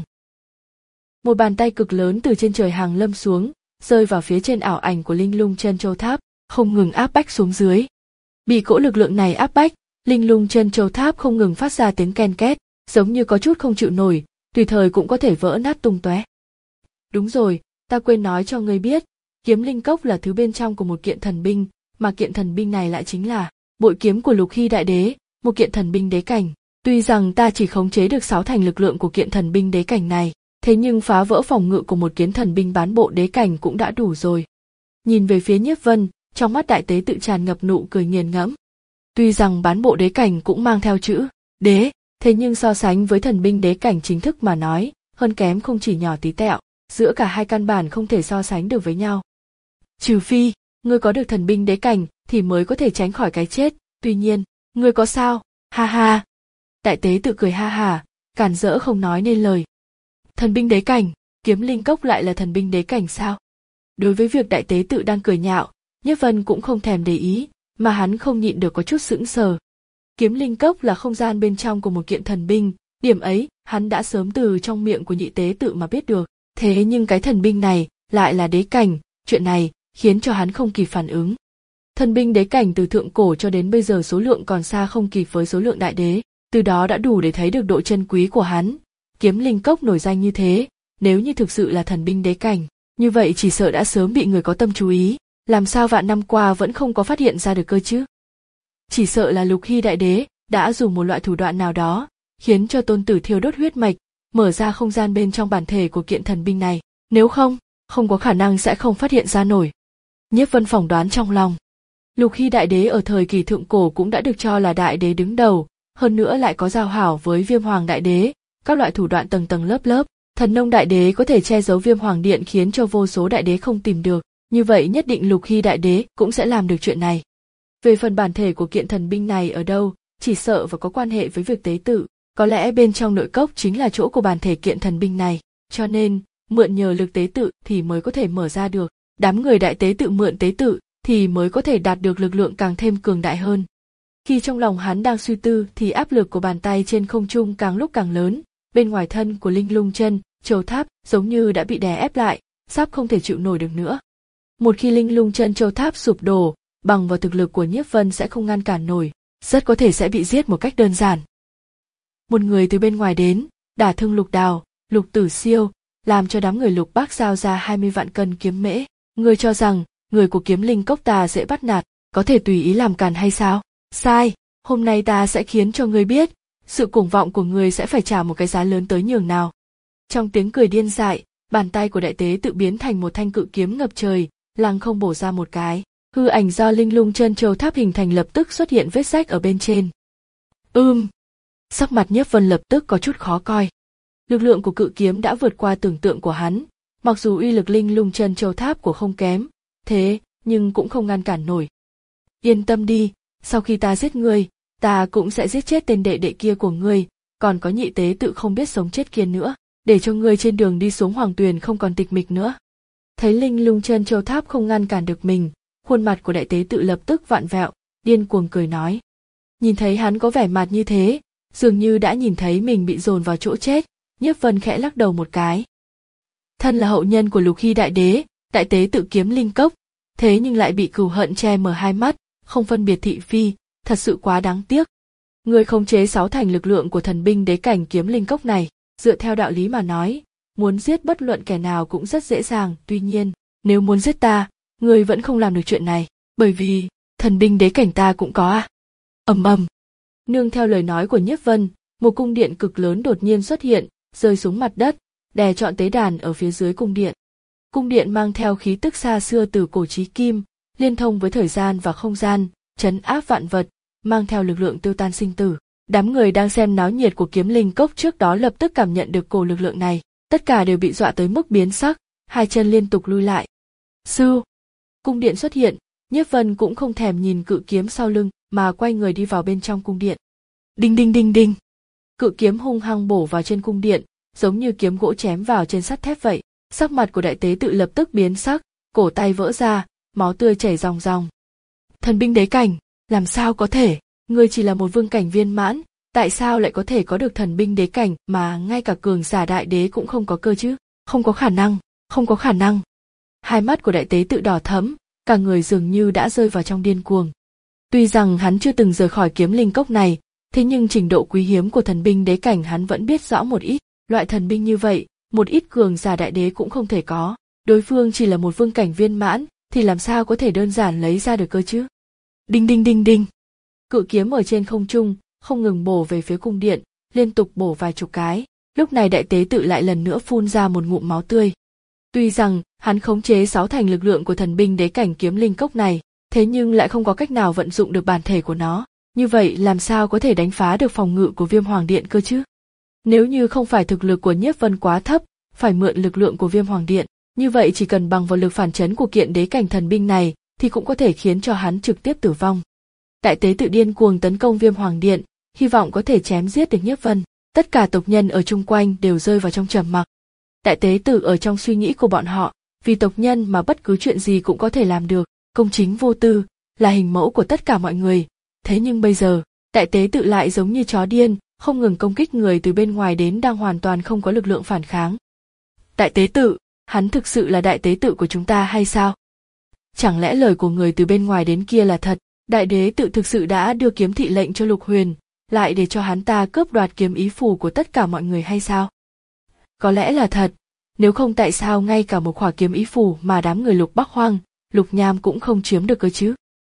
S1: Một bàn tay cực lớn từ trên trời hàng lâm xuống, rơi vào phía trên ảo ảnh của Linh Lung Chân Châu Tháp, không ngừng áp bách xuống dưới. Bị cỗ lực lượng này áp bách, Linh Lung Chân Châu Tháp không ngừng phát ra tiếng ken két, giống như có chút không chịu nổi, tùy thời cũng có thể vỡ nát tung tóe. Đúng rồi, ta quên nói cho ngươi biết, kiếm linh cốc là thứ bên trong của một kiện thần binh, mà kiện thần binh này lại chính là bội kiếm của Lục Hy đại đế, một kiện thần binh đế cảnh. Tuy rằng ta chỉ khống chế được sáu thành lực lượng của kiện thần binh đế cảnh này, thế nhưng phá vỡ phòng ngự của một kiến thần binh bán bộ đế cảnh cũng đã đủ rồi. Nhìn về phía Nhiếp Vân, trong mắt đại tế tự tràn ngập nụ cười nghiền ngẫm. Tuy rằng bán bộ đế cảnh cũng mang theo chữ đế, thế nhưng so sánh với thần binh đế cảnh chính thức mà nói, hơn kém không chỉ nhỏ tí tẹo, giữa cả hai căn bản không thể so sánh được với nhau. Trừ phi, ngươi có được thần binh đế cảnh thì mới có thể tránh khỏi cái chết, tuy nhiên, ngươi có sao? Ha ha. Đại tế tự cười ha hả, cản rỡ không nói nên lời. Thần binh đế cảnh, kiếm linh cốc lại là thần binh đế cảnh sao? Đối với việc đại tế tự đang cười nhạo, Nhiếp Vân cũng không thèm để ý, mà hắn không nhịn được có chút sững sờ. Kiếm linh cốc là không gian bên trong của một kiện thần binh, điểm ấy hắn đã sớm từ trong miệng của nhị tế tự mà biết được. Thế nhưng cái thần binh này lại là đế cảnh, chuyện này khiến cho hắn không kịp phản ứng. Thần binh đế cảnh từ thượng cổ cho đến bây giờ số lượng còn xa không kịp với số lượng đại đế, từ đó đã đủ để thấy được độ chân quý của hắn. Kiếm linh cốc nổi danh như thế, nếu như thực sự là thần binh đế cảnh, như vậy chỉ sợ đã sớm bị người có tâm chú ý, làm sao vạn năm qua vẫn không có phát hiện ra được cơ chứ? Chỉ sợ là Lục Hy đại đế đã dùng một loại thủ đoạn nào đó, khiến cho tôn tử thiêu đốt huyết mạch, mở ra không gian bên trong bản thể của kiện thần binh này, nếu không, không có khả năng sẽ không phát hiện ra nổi. Nhiếp Vân phỏng đoán trong lòng. Lục Hy đại đế ở thời kỳ thượng cổ cũng đã được cho là đại đế đứng đầu, hơn nữa lại có giao hảo với Viêm Hoàng đại đế, các loại thủ đoạn tầng tầng lớp lớp, thần nông đại đế có thể che giấu Viêm Hoàng điện khiến cho vô số đại đế không tìm được, như vậy nhất định Lục Hy đại đế cũng sẽ làm được chuyện này. Về phần bản thể của kiện thần binh này ở đâu, chỉ sợ và có quan hệ với việc tế tự, có lẽ bên trong nội cốc chính là chỗ của bản thể kiện thần binh này, cho nên, mượn nhờ lực tế tự thì mới có thể mở ra được, đám người đại tế tự mượn tế tự thì mới có thể đạt được lực lượng càng thêm cường đại hơn. Khi trong lòng hắn đang suy tư thì áp lực của bàn tay trên không trung càng lúc càng lớn, bên ngoài thân của Linh Lung Chân Châu Tháp giống như đã bị đè ép lại, sắp không thể chịu nổi được nữa. Một khi Linh Lung Chân Châu Tháp sụp đổ, bằng vào thực lực của Nhiếp Vân sẽ không ngăn cản nổi, rất có thể sẽ bị giết một cách đơn giản. Một người từ bên ngoài đến, đả thương Lục Đào, Lục Tử Siêu, làm cho đám người Lục Bác giao ra hai mươi vạn cân kiếm mễ. Ngươi cho rằng người của Kiếm Linh Cốc ta dễ bắt nạt, có thể tùy ý làm càn hay sao? Sai, hôm nay ta sẽ khiến cho ngươi biết, sự cuồng vọng của ngươi sẽ phải trả một cái giá lớn tới nhường nào. Trong tiếng cười điên dại, bàn tay của đại tế tự biến thành một thanh cự kiếm ngập trời, lăng không bổ ra một cái. Hư ảnh do Linh Lung Chân Châu Tháp hình thành lập tức xuất hiện vết rách ở bên trên. Ưm. Sắc mặt Nhiếp Vân lập tức có chút khó coi. Lực lượng của cự kiếm đã vượt qua tưởng tượng của hắn, mặc dù uy lực Linh Lung Chân Châu Tháp của không kém, thế nhưng cũng không ngăn cản nổi. Yên tâm đi, sau khi ta giết ngươi, ta cũng sẽ giết chết tên đệ đệ kia của ngươi, còn có nhị tế tự không biết sống chết kia nữa, để cho ngươi trên đường đi xuống Hoàng Tuyền không còn tịch mịch nữa. Thấy Linh Lung Chân Châu Tháp không ngăn cản được mình, khuôn mặt của đại tế tự lập tức vặn vẹo, điên cuồng cười nói. Nhìn thấy hắn có vẻ mặt như thế, dường như đã nhìn thấy mình bị dồn vào chỗ chết, Nhiếp Vân khẽ lắc đầu một cái. Thân là hậu nhân của Lục Hy đại đế, đại tế tự Kiếm Linh Cốc, thế nhưng lại bị cừu hận che mờ hai mắt, không phân biệt thị phi, thật sự quá đáng tiếc. Người khống chế sáu thành lực lượng của thần binh đế cảnh Kiếm Linh Cốc này, dựa theo đạo lý mà nói, muốn giết bất luận kẻ nào cũng rất dễ dàng, tuy nhiên, nếu muốn giết ta, người vẫn không làm được chuyện này, bởi vì thần binh đế cảnh ta cũng có à. Ầm ầm. Nương theo lời nói của Nhiếp Vân, một cung điện cực lớn đột nhiên xuất hiện, rơi xuống mặt đất, đè trọn tế đàn ở phía dưới cung điện. Cung điện mang theo khí tức xa xưa từ cổ chí kim, liên thông với thời gian và không gian, trấn áp vạn vật, mang theo lực lượng tiêu tan sinh tử. Đám người đang xem náo nhiệt của Kiếm Linh Cốc trước đó lập tức cảm nhận được cổ lực lượng này, tất cả đều bị dọa tới mức biến sắc, hai chân liên tục lui lại. Sư, cung điện xuất hiện, Nhiếp Vân cũng không thèm nhìn cự kiếm sau lưng, mà quay người đi vào bên trong cung điện. Đinh đinh đinh đinh, cự kiếm hung hăng bổ vào trên cung điện, giống như kiếm gỗ chém vào trên sắt thép vậy. Sắc mặt của đại tế tự lập tức biến sắc, cổ tay vỡ ra, máu tươi chảy ròng ròng. Thần binh đế cảnh, làm sao có thể? Ngươi chỉ là một vương cảnh viên mãn, tại sao lại có thể có được thần binh đế cảnh mà ngay cả cường giả đại đế cũng không có cơ chứ? Không có khả năng, không có khả năng. Hai mắt của đại tế tự đỏ thẫm, cả người dường như đã rơi vào trong điên cuồng. Tuy rằng hắn chưa từng rời khỏi Kiếm Linh Cốc này, thế nhưng trình độ quý hiếm của thần binh đế cảnh hắn vẫn biết rõ một ít. Loại thần binh như vậy, một ít cường giả đại đế cũng không thể có. Đối phương chỉ là một vương cảnh viên mãn, thì làm sao có thể đơn giản lấy ra được cơ chứ? Đinh đinh đinh đinh. Cự kiếm ở trên không trung, không ngừng bổ về phía cung điện, liên tục bổ vài chục cái. Lúc này đại tế tự lại lần nữa phun ra một ngụm máu tươi. Tuy rằng hắn khống chế sáu thành lực lượng của thần binh đế cảnh Kiếm Linh Cốc này, thế nhưng lại không có cách nào vận dụng được bản thể của nó. Như vậy làm sao có thể đánh phá được phòng ngự của Viêm Hoàng Điện cơ chứ? Nếu như không phải thực lực của Nhiếp Vân quá thấp, phải mượn lực lượng của Viêm Hoàng Điện, như vậy chỉ cần bằng vào lực phản chấn của kiện đế cảnh thần binh này, thì cũng có thể khiến cho hắn trực tiếp tử vong. Đại tế tự điên cuồng tấn công Viêm Hoàng Điện, hy vọng có thể chém giết được Nhiếp Vân. Tất cả tộc nhân ở chung quanh đều rơi vào trong trầm mặc. Đại tế tự ở trong suy nghĩ của bọn họ, vì tộc nhân mà bất cứ chuyện gì cũng có thể làm được, công chính vô tư, là hình mẫu của tất cả mọi người. Thế nhưng bây giờ, đại tế tự lại giống như chó điên, không ngừng công kích người từ bên ngoài đến đang hoàn toàn không có lực lượng phản kháng. Đại tế tự, hắn thực sự là đại tế tự của chúng ta hay sao? Chẳng lẽ lời của người từ bên ngoài đến kia là thật? Đại đế tự thực sự đã đưa kiếm thị lệnh cho Lục Huyền, lại để cho hắn ta cướp đoạt kiếm ý phù của tất cả mọi người hay sao? Có lẽ là thật, nếu không tại sao ngay cả một khỏa kiếm ý phù mà đám người Lục Bắc Hoang, Lục Nham cũng không chiếm được cơ chứ?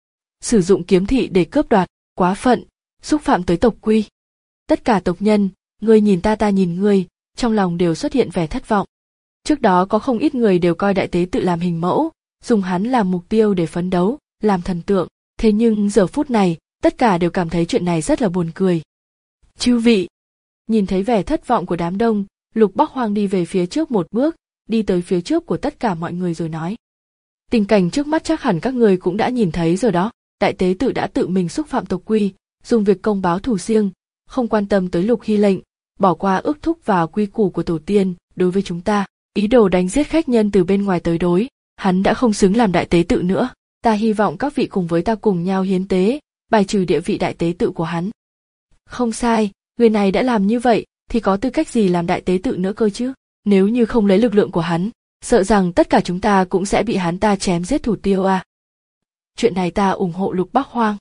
S1: Sử dụng kiếm thị để cướp đoạt, quá phận, xúc phạm tới tộc quy. Tất cả tộc nhân, ngươi nhìn ta ta nhìn ngươi, trong lòng đều xuất hiện vẻ thất vọng. Trước đó có không ít người đều coi đại tế tự làm hình mẫu, dùng hắn làm mục tiêu để phấn đấu, làm thần tượng. Thế nhưng giờ phút này, tất cả đều cảm thấy chuyện này rất là buồn cười. Chư vị, nhìn thấy vẻ thất vọng của đám đông, Lục Bắc Hoang đi về phía trước một bước, đi tới phía trước của tất cả mọi người rồi nói. Tình cảnh trước mắt chắc hẳn các người cũng đã nhìn thấy rồi đó, đại tế tự đã tự mình xúc phạm tộc quy, dùng việc công báo thù riêng, không quan tâm tới Lục Hy lệnh, bỏ qua ước thúc và quy củ của tổ tiên đối với chúng ta, ý đồ đánh giết khách nhân từ bên ngoài tới đối, hắn đã không xứng làm đại tế tự nữa. Ta hy vọng các vị cùng với ta cùng nhau hiến tế, bài trừ địa vị đại tế tự của hắn. Không sai, người này đã làm như vậy, thì có tư cách gì làm đại tế tự nữa cơ chứ? Nếu như không lấy lực lượng của hắn, sợ rằng tất cả chúng ta cũng sẽ bị hắn ta chém giết thủ tiêu à. Chuyện này ta ủng hộ Lục Bắc Hoang.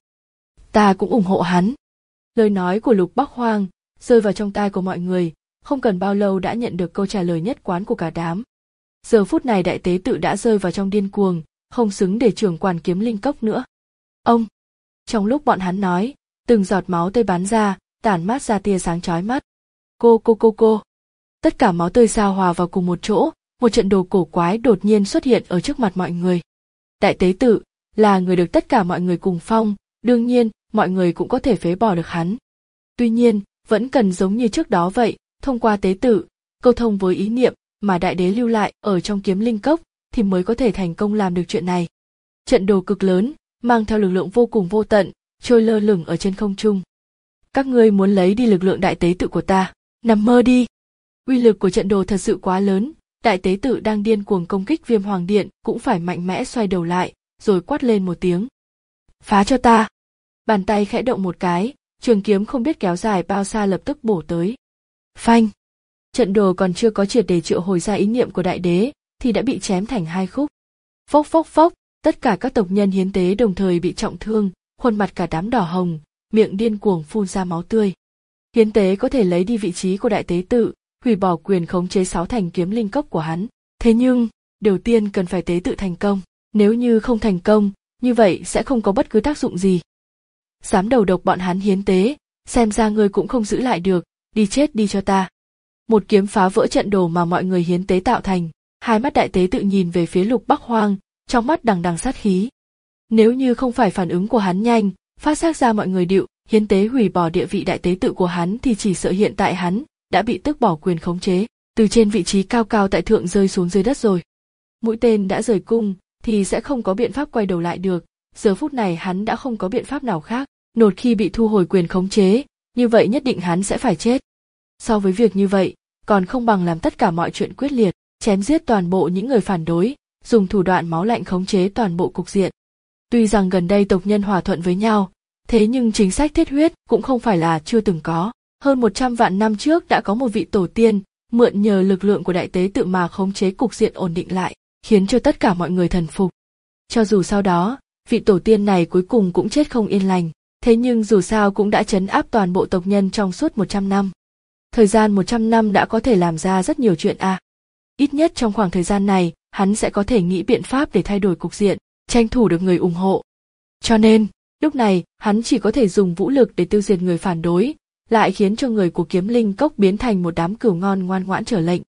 S1: Ta cũng ủng hộ hắn. Lời nói của Lục Bắc Hoang rơi vào trong tai của mọi người, không cần bao lâu đã nhận được câu trả lời nhất quán của cả đám. Giờ phút này đại tế tự đã rơi vào trong điên cuồng, không xứng để trưởng quản Kiếm Linh Cốc nữa. Ông! Trong lúc bọn hắn nói, từng giọt máu tươi bắn ra, tản mát ra tia sáng chói mắt. Cô cô cô cô! Tất cả máu tươi giao hòa vào cùng một chỗ, một trận đồ cổ quái đột nhiên xuất hiện ở trước mặt mọi người. Đại tế tự là người được tất cả mọi người cùng phong, đương nhiên, mọi người cũng có thể phế bỏ được hắn. Tuy nhiên, vẫn cần giống như trước đó vậy, thông qua tế tự, câu thông với ý niệm mà đại đế lưu lại ở trong Kiếm Linh Cốc thì mới có thể thành công làm được chuyện này. Trận đồ cực lớn, mang theo lực lượng vô cùng vô tận, trôi lơ lửng ở trên không trung. Các ngươi muốn lấy đi lực lượng đại tế tự của ta, nằm mơ đi. Uy lực của trận đồ thật sự quá lớn, đại tế tự đang điên cuồng công kích Viêm Hoàng Điện cũng phải mạnh mẽ xoay đầu lại, rồi quát lên một tiếng. Phá cho ta! Bàn tay khẽ động một cái, trường kiếm không biết kéo dài bao xa lập tức bổ tới. Phanh! Trận đồ còn chưa có triệt để triệu hồi ra ý niệm của đại đế, thì đã bị chém thành hai khúc. Phốc phốc phốc, tất cả các tộc nhân hiến tế đồng thời bị trọng thương, khuôn mặt cả đám đỏ hồng, miệng điên cuồng phun ra máu tươi. Hiến tế có thể lấy đi vị trí của đại tế tự, hủy bỏ quyền khống chế sáu thành Kiếm Linh Cốc của hắn. Thế nhưng, đầu tiên cần phải tế tự thành công. Nếu như không thành công, như vậy sẽ không có bất cứ tác dụng gì. Dám đầu độc bọn hắn hiến tế, xem ra ngươi cũng không giữ lại được, đi chết đi cho ta. Một kiếm phá vỡ trận đồ mà mọi người hiến tế tạo thành, hai mắt đại tế tự nhìn về phía Lục Bắc Hoang, trong mắt đằng đằng sát khí. Nếu như không phải phản ứng của hắn nhanh, phát giác ra mọi người điệu, hiến tế hủy bỏ địa vị đại tế tự của hắn thì chỉ sợ hiện tại hắn đã bị tước bỏ quyền khống chế, từ trên vị trí cao cao tại thượng rơi xuống dưới đất rồi. Mũi tên đã rời cung, thì sẽ không có biện pháp quay đầu lại được, giờ phút này hắn đã không có biện pháp nào khác, nột khi bị thu hồi quyền khống chế, như vậy nhất định hắn sẽ phải chết. So với việc như vậy, còn không bằng làm tất cả mọi chuyện quyết liệt, chém giết toàn bộ những người phản đối, dùng thủ đoạn máu lạnh khống chế toàn bộ cục diện. Tuy rằng gần đây tộc nhân hòa thuận với nhau, thế nhưng chính sách thiết huyết cũng không phải là chưa từng có. Hơn một trăm vạn năm trước đã có một vị tổ tiên, mượn nhờ lực lượng của đại tế tự mà khống chế cục diện ổn định lại, khiến cho tất cả mọi người thần phục. Cho dù sau đó, vị tổ tiên này cuối cùng cũng chết không yên lành, thế nhưng dù sao cũng đã trấn áp toàn bộ tộc nhân trong suốt một trăm năm. Thời gian một trăm năm đã có thể làm ra rất nhiều chuyện à. Ít nhất trong khoảng thời gian này, hắn sẽ có thể nghĩ biện pháp để thay đổi cục diện, tranh thủ được người ủng hộ. Cho nên, lúc này, hắn chỉ có thể dùng vũ lực để tiêu diệt người phản đối, lại khiến cho người của Kiếm Linh Cốc biến thành một đám cừu ngon ngoan ngoãn trở lệnh.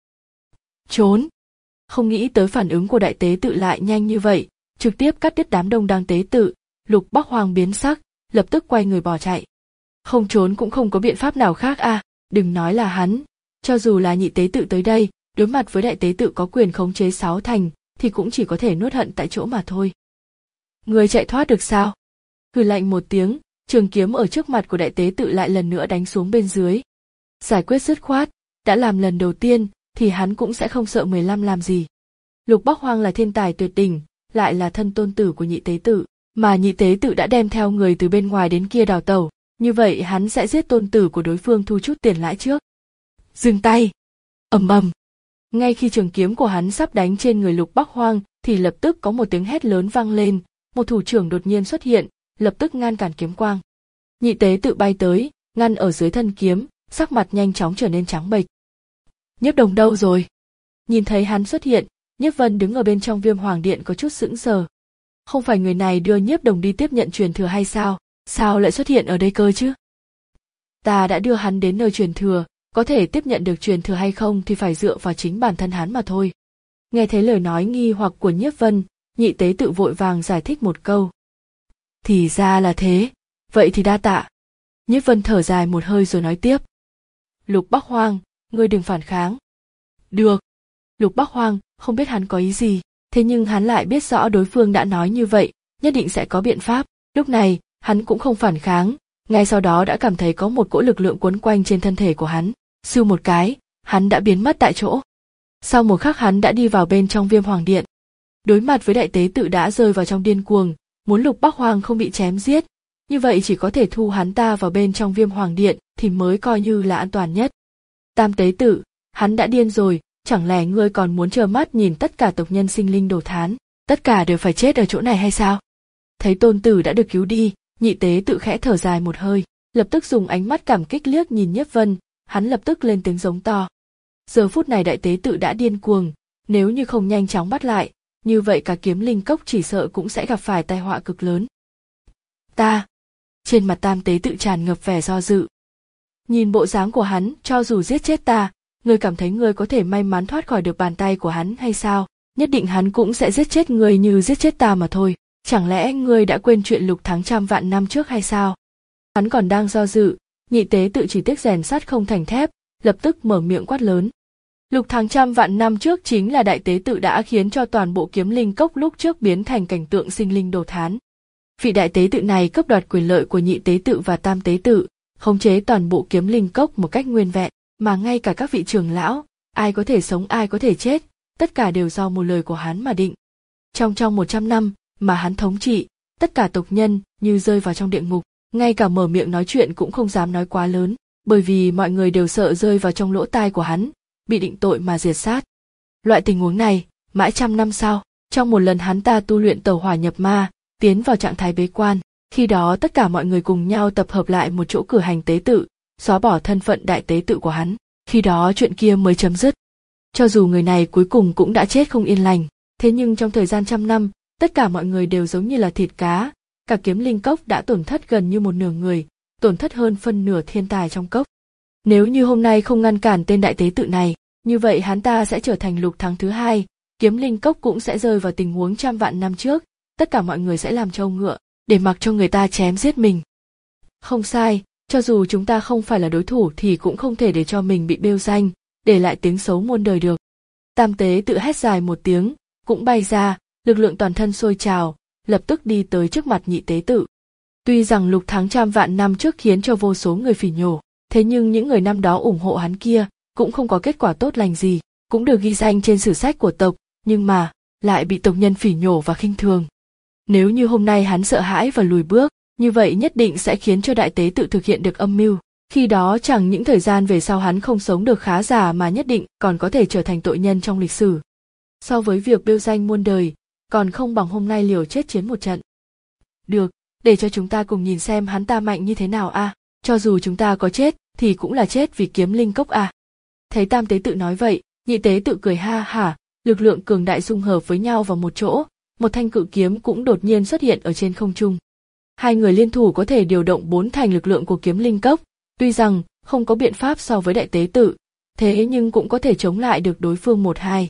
S1: Trốn! Không nghĩ tới phản ứng của đại tế tự lại nhanh như vậy, trực tiếp cắt đứt đám đông đang tế tự, Lục Bắc Hoang biến sắc, lập tức quay người bỏ chạy. Không trốn cũng không có biện pháp nào khác à, đừng nói là hắn, cho dù là nhị tế tự tới đây, đối mặt với đại tế tự có quyền khống chế sáu thành, thì cũng chỉ có thể nuốt hận tại chỗ mà thôi. Người chạy thoát được sao? Hừ lạnh một tiếng, trường kiếm ở trước mặt của đại tế tự lại lần nữa đánh xuống bên dưới. Giải quyết dứt khoát, đã làm lần đầu tiên, thì hắn cũng sẽ không sợ mười lăm làm gì. Lục Bắc Hoang là thiên tài tuyệt đỉnh, lại là thân tôn tử của nhị tế tự, mà nhị tế tự đã đem theo người từ bên ngoài đến kia đào tẩu, như vậy hắn sẽ giết tôn tử của đối phương thu chút tiền lãi trước. Dừng tay! Ầm ầm! Ngay khi trường kiếm của hắn sắp đánh trên người Lục Bắc Hoang, thì lập tức có một tiếng hét lớn vang lên, một thủ trưởng đột nhiên xuất hiện, lập tức ngăn cản kiếm quang. Nhị tế tự bay tới, ngăn ở dưới thân kiếm, sắc mặt nhanh chóng trở nên trắng bệch. Nhiếp Đồng đâu rồi? Nhìn thấy hắn xuất hiện, Nhiếp Vân đứng ở bên trong Viêm Hoàng Điện có chút sững sờ. Không phải người này đưa Nhiếp Đồng đi tiếp nhận truyền thừa hay sao? Sao lại xuất hiện ở đây cơ chứ? Ta đã đưa hắn đến nơi truyền thừa, có thể tiếp nhận được truyền thừa hay không thì phải dựa vào chính bản thân hắn mà thôi. Nghe thấy lời nói nghi hoặc của Nhiếp Vân, nhị tế tự vội vàng giải thích một câu. Thì ra là thế, vậy thì đa tạ. Nhiếp Vân thở dài một hơi rồi nói tiếp. Lục Bắc Hoang, ngươi đừng phản kháng. Được. Lục Bắc Hoang không biết hắn có ý gì, thế nhưng hắn lại biết rõ đối phương đã nói như vậy, nhất định sẽ có biện pháp. Lúc này, hắn cũng không phản kháng, ngay sau đó đã cảm thấy có một cỗ lực lượng quấn quanh trên thân thể của hắn. Sưu một cái, hắn đã biến mất tại chỗ. Sau một khắc hắn đã đi vào bên trong Viêm Hoàng Điện. Đối mặt với đại tế tự đã rơi vào trong điên cuồng, muốn Lục Bắc Hoang không bị chém giết, như vậy chỉ có thể thu hắn ta vào bên trong Viêm Hoàng Điện thì mới coi như là an toàn nhất. Tam tế tự, hắn đã điên rồi, chẳng lẽ ngươi còn muốn trơ mắt nhìn tất cả tộc nhân sinh linh đồ thán, tất cả đều phải chết ở chỗ này hay sao? Thấy tôn tử đã được cứu đi, nhị tế tự khẽ thở dài một hơi, lập tức dùng ánh mắt cảm kích liếc nhìn Nhiếp Vân, hắn lập tức lên tiếng giống to. Giờ phút này đại tế tự đã điên cuồng, nếu như không nhanh chóng bắt lại, như vậy cả Kiếm Linh Cốc chỉ sợ cũng sẽ gặp phải tai họa cực lớn. Ta, trên mặt Tam tế tự tràn ngập vẻ do dự. Nhìn bộ dáng của hắn, cho dù giết chết ta, ngươi cảm thấy ngươi có thể may mắn thoát khỏi được bàn tay của hắn hay sao? Nhất định hắn cũng sẽ giết chết ngươi như giết chết ta mà thôi. Chẳng lẽ ngươi đã quên chuyện lục thắng trăm vạn năm trước hay sao? Hắn còn đang do dự, nhị tế tự chỉ tiếc rèn sắt không thành thép, lập tức mở miệng quát lớn. Lục thắng trăm vạn năm trước chính là đại tế tự đã khiến cho toàn bộ Kiếm Linh Cốc lúc trước biến thành cảnh tượng sinh linh đồ thán. Vị đại tế tự này cướp đoạt quyền lợi của nhị tế tự và tam tế tự, khống chế toàn bộ Kiếm Linh Cốc một cách nguyên vẹn, mà ngay cả các vị trưởng lão, ai có thể sống ai có thể chết, tất cả đều do một lời của hắn mà định. Trong trong một trăm năm mà hắn thống trị, tất cả tộc nhân như rơi vào trong địa ngục, ngay cả mở miệng nói chuyện cũng không dám nói quá lớn, bởi vì mọi người đều sợ rơi vào trong lỗ tai của hắn, bị định tội mà diệt sát. Loại tình huống này, mãi trăm năm sau, trong một lần hắn ta tu luyện tẩu hỏa nhập ma, tiến vào trạng thái bế quan, khi đó tất cả mọi người cùng nhau tập hợp lại một chỗ cử hành tế tự, xóa bỏ thân phận đại tế tự của hắn, khi đó chuyện kia mới chấm dứt. Cho dù người này cuối cùng cũng đã chết không yên lành, thế nhưng trong thời gian trăm năm, tất cả mọi người đều giống như là thịt cá, cả Kiếm Linh Cốc đã tổn thất gần như một nửa người, tổn thất hơn phân nửa thiên tài trong cốc. Nếu như hôm nay không ngăn cản tên đại tế tự này, như vậy hắn ta sẽ trở thành lục thắng thứ hai, Kiếm Linh Cốc cũng sẽ rơi vào tình huống trăm vạn năm trước, tất cả mọi người sẽ làm trâu ngựa, để mặc cho người ta chém giết mình. Không sai, cho dù chúng ta không phải là đối thủ thì cũng không thể để cho mình bị bêu danh, để lại tiếng xấu muôn đời được. Tam tế tự hét dài một tiếng, cũng bay ra, lực lượng toàn thân sôi trào, lập tức đi tới trước mặt nhị tế tự. Tuy rằng lục thắng trăm vạn năm trước khiến cho vô số người phỉ nhổ, thế nhưng những người năm đó ủng hộ hắn kia cũng không có kết quả tốt lành gì, cũng được ghi danh trên sử sách của tộc, nhưng mà lại bị tộc nhân phỉ nhổ và khinh thường. Nếu như hôm nay hắn sợ hãi và lùi bước, như vậy nhất định sẽ khiến cho đại tế tự thực hiện được âm mưu. Khi đó chẳng những thời gian về sau hắn không sống được khá giả mà nhất định còn có thể trở thành tội nhân trong lịch sử. So với việc bêu danh muôn đời, còn không bằng hôm nay liều chết chiến một trận. Được, để cho chúng ta cùng nhìn xem hắn ta mạnh như thế nào a. À. Cho dù chúng ta có chết thì cũng là chết vì Kiếm Linh Cốc à. Thấy tam tế tự nói vậy, nhị tế tự cười ha hả, lực lượng cường đại dung hợp với nhau vào một chỗ, một thanh cự kiếm cũng đột nhiên xuất hiện ở trên không trung. Hai người liên thủ có thể điều động bốn thành lực lượng của Kiếm Linh Cốc, tuy rằng không có biện pháp so với đại tế tự, thế nhưng cũng có thể chống lại được đối phương một hai.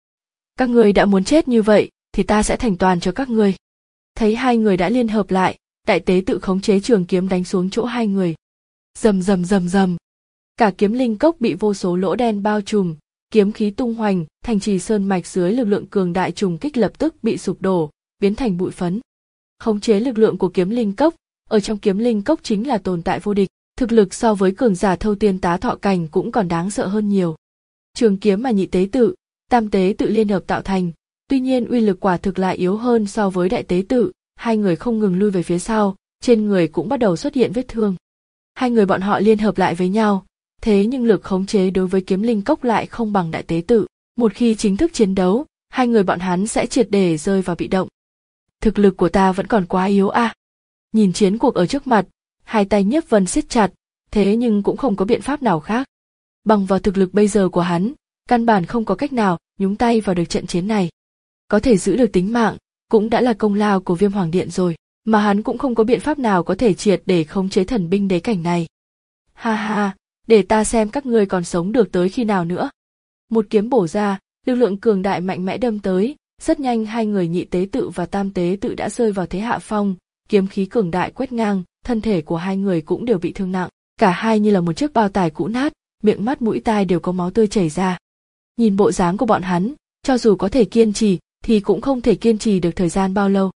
S1: Các người đã muốn chết như vậy, thì ta sẽ thành toàn cho các ngươi. Thấy hai người đã liên hợp lại, đại tế tự khống chế trường kiếm đánh xuống chỗ hai người. Rầm rầm rầm rầm. Cả Kiếm Linh Cốc bị vô số lỗ đen bao trùm, kiếm khí tung hoành, thành trì sơn mạch dưới lực lượng cường đại trùng kích lập tức bị sụp đổ, biến thành bụi phấn. Khống chế lực lượng của Kiếm Linh Cốc, ở trong Kiếm Linh Cốc chính là tồn tại vô địch, thực lực so với cường giả thâu tiên tá thọ cảnh cũng còn đáng sợ hơn nhiều. Trường kiếm mà nhị tế tự, tam tế tự liên hợp tạo thành, tuy nhiên uy lực quả thực lại yếu hơn so với đại tế tự, hai người không ngừng lui về phía sau, trên người cũng bắt đầu xuất hiện vết thương. Hai người bọn họ liên hợp lại với nhau, thế nhưng lực khống chế đối với Kiếm Linh Cốc lại không bằng đại tế tự, một khi chính thức chiến đấu, hai người bọn hắn sẽ triệt để rơi vào bị động. Thực lực của ta vẫn còn quá yếu à. Nhìn chiến cuộc ở trước mặt, hai tay Nhiếp Vân siết chặt, thế nhưng cũng không có biện pháp nào khác. Bằng vào thực lực bây giờ của hắn, căn bản không có cách nào nhúng tay vào được trận chiến này. Có thể giữ được tính mạng, cũng đã là công lao của Viêm Hoàng Điện rồi, mà hắn cũng không có biện pháp nào có thể triệt để khống chế thần binh đế cảnh này. Ha ha, để ta xem các ngươi còn sống được tới khi nào nữa. Một kiếm bổ ra, lực lượng cường đại mạnh mẽ đâm tới, rất nhanh hai người nhị tế tự và tam tế tự đã rơi vào thế hạ phong, kiếm khí cường đại quét ngang, thân thể của hai người cũng đều bị thương nặng, cả hai như là một chiếc bao tải cũ nát, miệng mắt mũi tai đều có máu tươi chảy ra. Nhìn bộ dáng của bọn hắn, cho dù có thể kiên trì, thì cũng không thể kiên trì được thời gian bao lâu.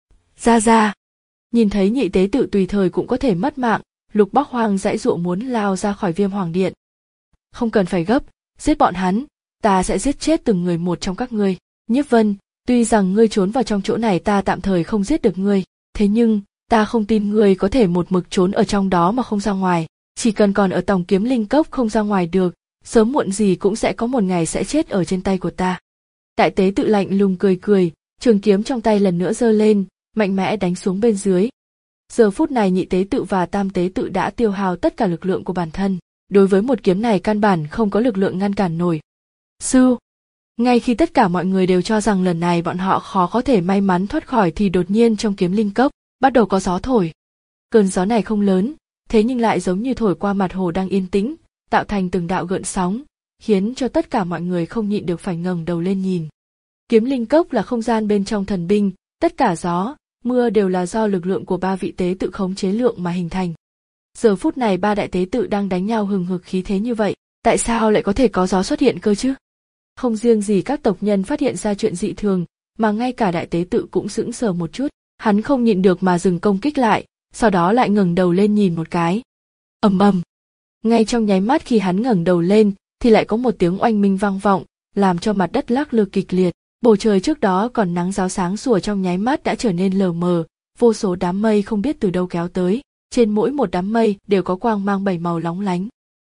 S1: Ra ra, nhìn thấy nhị tế tự tùy thời cũng có thể mất mạng, Lục Bắc Hoang giãy giụa muốn lao ra khỏi Viêm Hoàng Điện. Không cần phải gấp, giết bọn hắn, ta sẽ giết chết từng người một trong các ngươi. Nhiếp Vân, tuy rằng ngươi trốn vào trong chỗ này ta tạm thời không giết được ngươi, thế nhưng ta không tin ngươi có thể một mực trốn ở trong đó mà không ra ngoài. Chỉ cần còn ở tòng Kiếm Linh Cốc không ra ngoài được, sớm muộn gì cũng sẽ có một ngày sẽ chết ở trên tay của ta. Đại tế tự lạnh lùng cười cười, trường kiếm trong tay lần nữa giơ lên, mạnh mẽ đánh xuống bên dưới. Giờ phút này nhị tế tự và tam tế tự đã tiêu hao tất cả lực lượng của bản thân, đối với một kiếm này căn bản không có lực lượng ngăn cản nổi. Sư! Ngay khi tất cả mọi người đều cho rằng lần này bọn họ khó có thể may mắn thoát khỏi thì đột nhiên trong kiếm linh cốc bắt đầu có gió thổi. Cơn gió này không lớn, thế nhưng lại giống như thổi qua mặt hồ đang yên tĩnh, tạo thành từng đạo gợn sóng, khiến cho tất cả mọi người không nhịn được phải ngẩng đầu lên nhìn. Kiếm linh cốc là không gian bên trong thần binh, tất cả gió, mưa đều là do lực lượng của ba vị tế tự khống chế lượng mà hình thành. Giờ phút này ba đại tế tự đang đánh nhau hừng hực khí thế như vậy, tại sao lại có thể có gió xuất hiện cơ chứ? Không riêng gì các tộc nhân phát hiện ra chuyện dị thường, mà ngay cả đại tế tự cũng sững sờ một chút, hắn không nhịn được mà dừng công kích lại, sau đó lại ngẩng đầu lên nhìn một cái. Ầm ầm. Ngay trong nháy mắt khi hắn ngẩng đầu lên, thì lại có một tiếng oanh minh vang vọng, làm cho mặt đất lắc lư kịch liệt. Bầu trời trước đó còn nắng ráo sáng sủa trong nháy mắt đã trở nên lờ mờ, vô số đám mây không biết từ đâu kéo tới, trên mỗi một đám mây đều có quang mang bảy màu lóng lánh.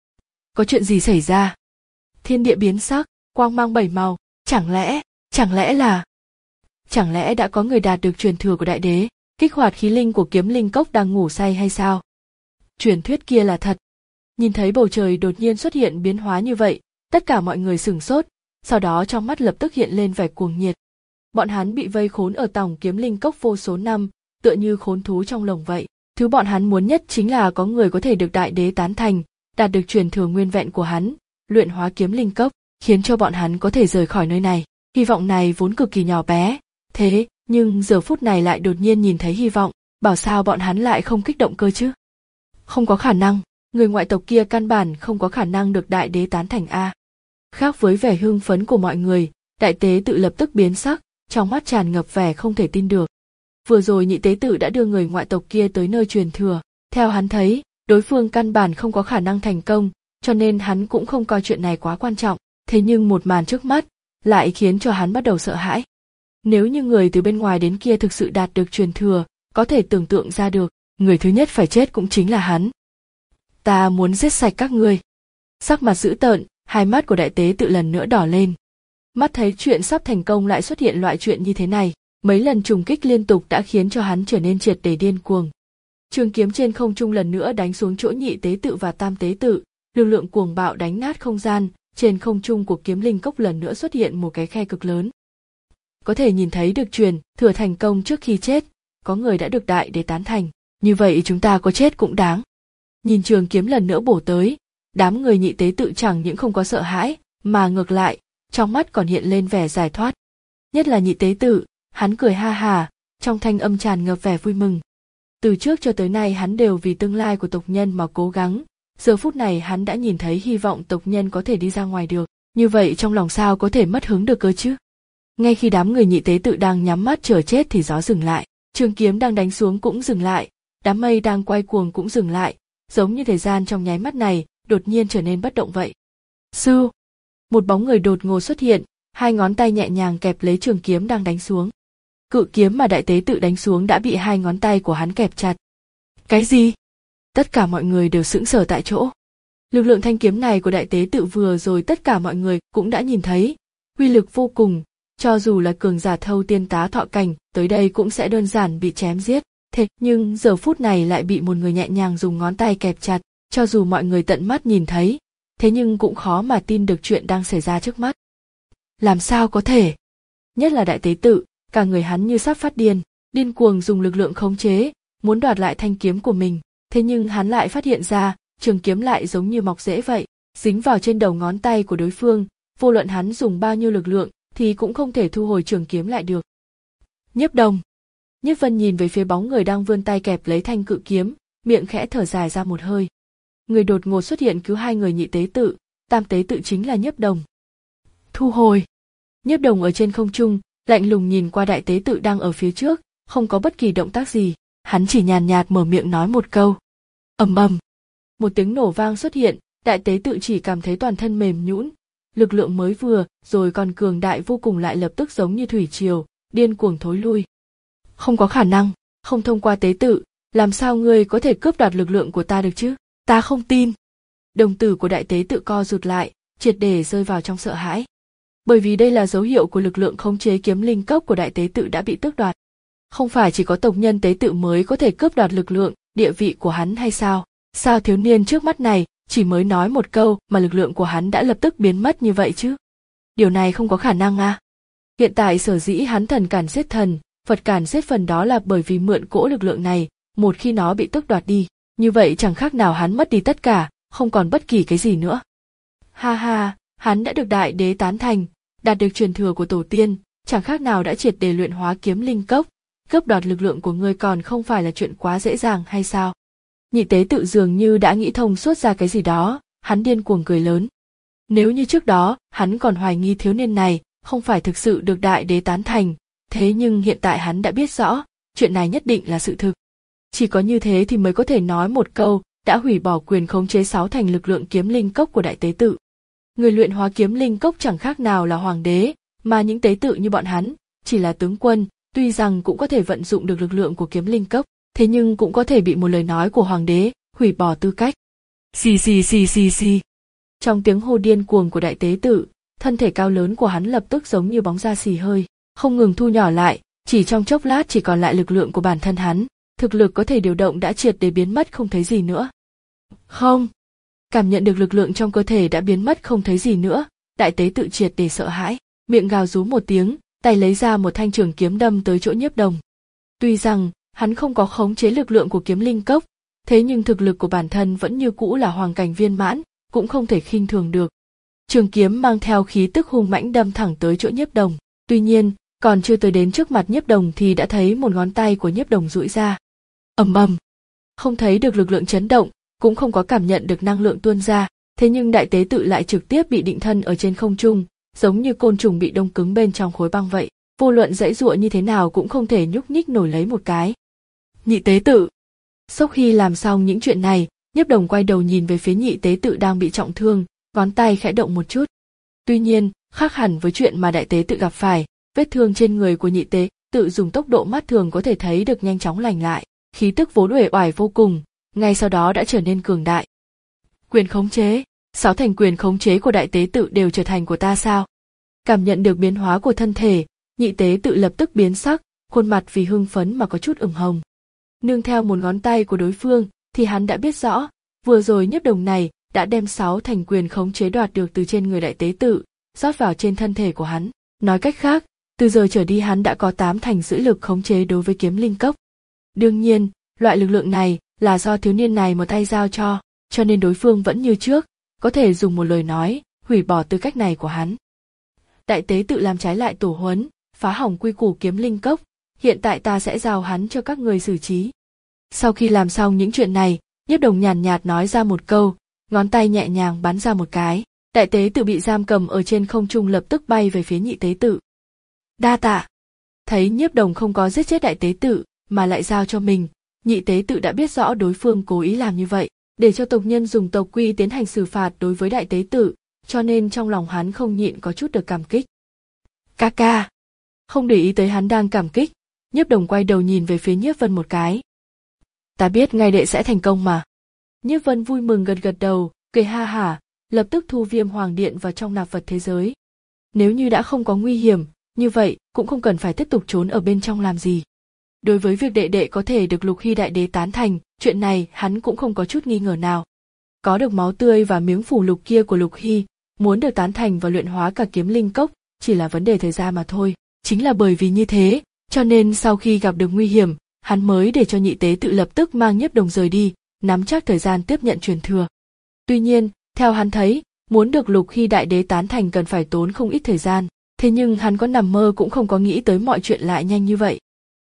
S1: Có chuyện gì xảy ra? Thiên địa biến sắc, quang mang bảy màu, chẳng lẽ, chẳng lẽ là... Chẳng lẽ đã có người đạt được truyền thừa của đại đế, kích hoạt khí linh của kiếm linh cốc đang ngủ say hay sao? Truyền thuyết kia là thật. Nhìn thấy bầu trời đột nhiên xuất hiện biến hóa như vậy, tất cả mọi người sửng sốt, sau đó trong mắt lập tức hiện lên vẻ cuồng nhiệt. Bọn hắn bị vây khốn ở tòng kiếm linh cốc vô số năm, tựa như khốn thú trong lồng vậy. Thứ bọn hắn muốn nhất chính là có người có thể được đại đế tán thành, đạt được truyền thừa nguyên vẹn của hắn, luyện hóa kiếm linh cốc, khiến cho bọn hắn có thể rời khỏi nơi này. Hy vọng này vốn cực kỳ nhỏ bé, thế nhưng giờ phút này lại đột nhiên nhìn thấy hy vọng, bảo sao bọn hắn lại không kích động cơ chứ? Không có khả năng, người ngoại tộc kia căn bản không có khả năng được đại đế tán thành a. Khác với vẻ hưng phấn của mọi người, đại tế tự lập tức biến sắc, trong mắt tràn ngập vẻ không thể tin được. Vừa rồi nhị tế tự đã đưa người ngoại tộc kia tới nơi truyền thừa, theo hắn thấy, đối phương căn bản không có khả năng thành công, cho nên hắn cũng không coi chuyện này quá quan trọng, thế nhưng một màn trước mắt lại khiến cho hắn bắt đầu sợ hãi. Nếu như người từ bên ngoài đến kia thực sự đạt được truyền thừa, có thể tưởng tượng ra được, người thứ nhất phải chết cũng chính là hắn. Ta muốn giết sạch các ngươi. Sắc mặt dữ tợn, hai mắt của đại tế tự lần nữa đỏ lên. Mắt thấy chuyện sắp thành công lại xuất hiện loại chuyện như thế này, mấy lần trùng kích liên tục đã khiến cho hắn trở nên triệt để điên cuồng. Trường kiếm trên không trung lần nữa đánh xuống chỗ nhị tế tự và tam tế tự, lực lượng cuồng bạo đánh nát không gian, trên không trung của kiếm linh cốc lần nữa xuất hiện một cái khe cực lớn. Có thể nhìn thấy được truyền thừa thành công trước khi chết, có người đã được đại đế tán thành, như vậy chúng ta có chết cũng đáng. Nhìn trường kiếm lần nữa bổ tới, đám người nhị tế tự chẳng những không có sợ hãi, mà ngược lại, trong mắt còn hiện lên vẻ giải thoát. Nhất là nhị tế tự, hắn cười ha hà, trong thanh âm tràn ngập vẻ vui mừng. Từ trước cho tới nay hắn đều vì tương lai của tộc nhân mà cố gắng, giờ phút này hắn đã nhìn thấy hy vọng tộc nhân có thể đi ra ngoài được, như vậy trong lòng sao có thể mất hứng được cơ chứ. Ngay khi đám người nhị tế tự đang nhắm mắt chờ chết thì gió dừng lại, trường kiếm đang đánh xuống cũng dừng lại, đám mây đang quay cuồng cũng dừng lại, giống như thời gian trong nháy mắt này đột nhiên trở nên bất động vậy. Sư! Một bóng người đột ngột xuất hiện, hai ngón tay nhẹ nhàng kẹp lấy trường kiếm đang đánh xuống. Cự kiếm mà đại tế tự đánh xuống đã bị hai ngón tay của hắn kẹp chặt. Cái gì? Tất cả mọi người đều sững sờ tại chỗ. Lực lượng thanh kiếm này của đại tế tự vừa rồi tất cả mọi người cũng đã nhìn thấy, uy lực vô cùng, cho dù là cường giả thâu tiên tá thọ cảnh, tới đây cũng sẽ đơn giản bị chém giết. Thế nhưng giờ phút này lại bị một người nhẹ nhàng dùng ngón tay kẹp chặt, cho dù mọi người tận mắt nhìn thấy, thế nhưng cũng khó mà tin được chuyện đang xảy ra trước mắt. Làm sao có thể? Nhất là đại tế tự, cả người hắn như sắp phát điên, điên cuồng dùng lực lượng khống chế, muốn đoạt lại thanh kiếm của mình, thế nhưng hắn lại phát hiện ra, trường kiếm lại giống như mọc rễ vậy, dính vào trên đầu ngón tay của đối phương, vô luận hắn dùng bao nhiêu lực lượng thì cũng không thể thu hồi trường kiếm lại được. Nhiếp Đồng. Nhiếp Vân nhìn về phía bóng người đang vươn tay kẹp lấy thanh cự kiếm, miệng khẽ thở dài ra một hơi. Người đột ngột xuất hiện cứu hai người nhị tế tự, tam tế tự chính là Nhiếp Đồng. Thu hồi. Nhiếp Đồng ở trên không trung, lạnh lùng nhìn qua đại tế tự đang ở phía trước, không có bất kỳ động tác gì, hắn chỉ nhàn nhạt mở miệng nói một câu. Ầm ầm. Một tiếng nổ vang xuất hiện, đại tế tự chỉ cảm thấy toàn thân mềm nhũn, lực lượng mới vừa rồi còn cường đại vô cùng lại lập tức giống như thủy triều, điên cuồng thối lui. Không có khả năng, không thông qua tế tự, làm sao ngươi có thể cướp đoạt lực lượng của ta được chứ? Ta không tin. Đồng tử của đại tế tự co rụt lại, triệt để rơi vào trong sợ hãi. Bởi vì đây là dấu hiệu của lực lượng khống chế kiếm linh cốc của đại tế tự đã bị tước đoạt. Không phải chỉ có tộc nhân tế tự mới có thể cướp đoạt lực lượng, địa vị của hắn hay sao? Sao thiếu niên trước mắt này chỉ mới nói một câu mà lực lượng của hắn đã lập tức biến mất như vậy chứ? Điều này không có khả năng à? Hiện tại sở dĩ hắn thần càn giết thần, Phật càn giết phần đó là bởi vì mượn cỗ lực lượng này, một khi nó bị tước đoạt đi, như vậy chẳng khác nào hắn mất đi tất cả, không còn bất kỳ cái gì nữa. Ha ha, hắn đã được đại đế tán thành, đạt được truyền thừa của tổ tiên, chẳng khác nào đã triệt để luyện hóa kiếm linh cốc, cướp đoạt lực lượng của ngươi còn không phải là chuyện quá dễ dàng hay sao? Nhị tế tự dường như đã nghĩ thông suốt ra cái gì đó, hắn điên cuồng cười lớn. Nếu như trước đó, hắn còn hoài nghi thiếu niên này không phải thực sự được đại đế tán thành, thế nhưng hiện tại hắn đã biết rõ, chuyện này nhất định là sự thực. Chỉ có như thế thì mới có thể nói một câu, đã hủy bỏ quyền khống chế sáu thành lực lượng kiếm linh cốc của đại tế tự. Người luyện hóa kiếm linh cốc chẳng khác nào là hoàng đế, mà những tế tự như bọn hắn, chỉ là tướng quân, tuy rằng cũng có thể vận dụng được lực lượng của kiếm linh cốc, thế nhưng cũng có thể bị một lời nói của hoàng đế, hủy bỏ tư cách. Xì xì xì xì xì. Trong tiếng hô điên cuồng của đại tế tự, thân thể cao lớn của hắn lập tức giống như bóng da xì hơi, không ngừng thu nhỏ lại, chỉ trong chốc lát chỉ còn lại lực lượng của bản thân hắn, thực lực có thể điều động đã triệt để biến mất không thấy gì nữa. Không, cảm nhận được lực lượng trong cơ thể đã biến mất không thấy gì nữa, đại tế tự triệt để sợ hãi, miệng gào rú một tiếng, tay lấy ra một thanh trường kiếm đâm tới chỗ Nhiếp Đồng. Tuy rằng hắn không có khống chế lực lượng của kiếm linh cốc, thế nhưng thực lực của bản thân vẫn như cũ là hoàng cảnh viên mãn, cũng không thể khinh thường được. Trường kiếm mang theo khí tức hung mãnh đâm thẳng tới chỗ Nhiếp Đồng. Tuy nhiên, còn chưa tới đến trước mặt Nhiếp Đồng thì đã thấy một ngón tay của Nhiếp Đồng duỗi ra. Ầm ầm, không thấy được lực lượng chấn động, cũng không có cảm nhận được năng lượng tuôn ra, thế nhưng đại tế tự lại trực tiếp bị định thân ở trên không trung, giống như côn trùng bị đông cứng bên trong khối băng vậy, vô luận giãy giụa như thế nào cũng không thể nhúc nhích nổi lấy một cái. Nhị tế tự. Sau khi làm xong những chuyện này, Nhiếp Đồng quay đầu nhìn về phía nhị tế tự đang bị trọng thương, ngón tay khẽ động một chút. Tuy nhiên, khác hẳn với chuyện mà đại tế tự gặp phải, vết thương trên người của nhị tế tự dùng tốc độ mắt thường có thể thấy được nhanh chóng lành lại, khí tức vốn uể oải vô cùng, ngay sau đó đã trở nên cường đại. Quyền khống chế, sáu thành quyền khống chế của đại tế tự đều trở thành của ta sao? Cảm nhận được biến hóa của thân thể, nhị tế tự lập tức biến sắc, khuôn mặt vì hưng phấn mà có chút ửng hồng. Nương theo một ngón tay của đối phương, thì hắn đã biết rõ, vừa rồi Nhiếp Đồng này đã đem sáu thành quyền khống chế đoạt được từ trên người đại tế tự, rót vào trên thân thể của hắn. Nói cách khác, từ giờ trở đi hắn đã có tám thành giữ lực khống chế đối với kiếm linh cốc. Đương nhiên, loại lực lượng này là do thiếu niên này một tay giao cho, cho nên đối phương vẫn như trước, có thể dùng một lời nói, hủy bỏ tư cách này của hắn. Đại tế tự làm trái lại tổ huấn, phá hỏng quy củ kiếm linh cốc, hiện tại ta sẽ giao hắn cho các người xử trí. Sau khi làm xong những chuyện này, Nhiếp Đồng nhàn nhạt nói ra một câu, ngón tay nhẹ nhàng bắn ra một cái, đại tế tự bị giam cầm ở trên không trung lập tức bay về phía nhị tế tự. Đa tạ. Thấy Nhiếp Đồng không có giết chết đại tế tự, mà lại giao cho mình, nhị tế tự đã biết rõ đối phương cố ý làm như vậy, để cho tộc nhân dùng tộc quy tiến hành xử phạt đối với đại tế tự, cho nên trong lòng hắn không nhịn có chút được cảm kích. Ca ca. Không để ý tới hắn đang cảm kích, Nhiếp Đồng quay đầu nhìn về phía Nhiếp Vân một cái. Ta biết ngay đệ sẽ thành công mà. Nhiếp Vân vui mừng gật gật đầu, cười ha hả, lập tức thu Viêm Hoàng Điện vào trong nạp vật thế giới. Nếu như đã không có nguy hiểm, như vậy cũng không cần phải tiếp tục trốn ở bên trong làm gì. Đối với việc đệ đệ có thể được Lục Hy đại đế tán thành, chuyện này hắn cũng không có chút nghi ngờ nào. Có được máu tươi và miếng phủ lục kia của Lục Hy, muốn được tán thành và luyện hóa cả kiếm linh cốc, chỉ là vấn đề thời gian mà thôi. Chính là bởi vì như thế, cho nên sau khi gặp được nguy hiểm, hắn mới để cho nhị tế tự lập tức mang Nhiếp Đồng rời đi, nắm chắc thời gian tiếp nhận truyền thừa. Tuy nhiên, theo hắn thấy, muốn được Lục Hy đại đế tán thành cần phải tốn không ít thời gian, thế nhưng hắn có nằm mơ cũng không có nghĩ tới mọi chuyện lại nhanh như vậy.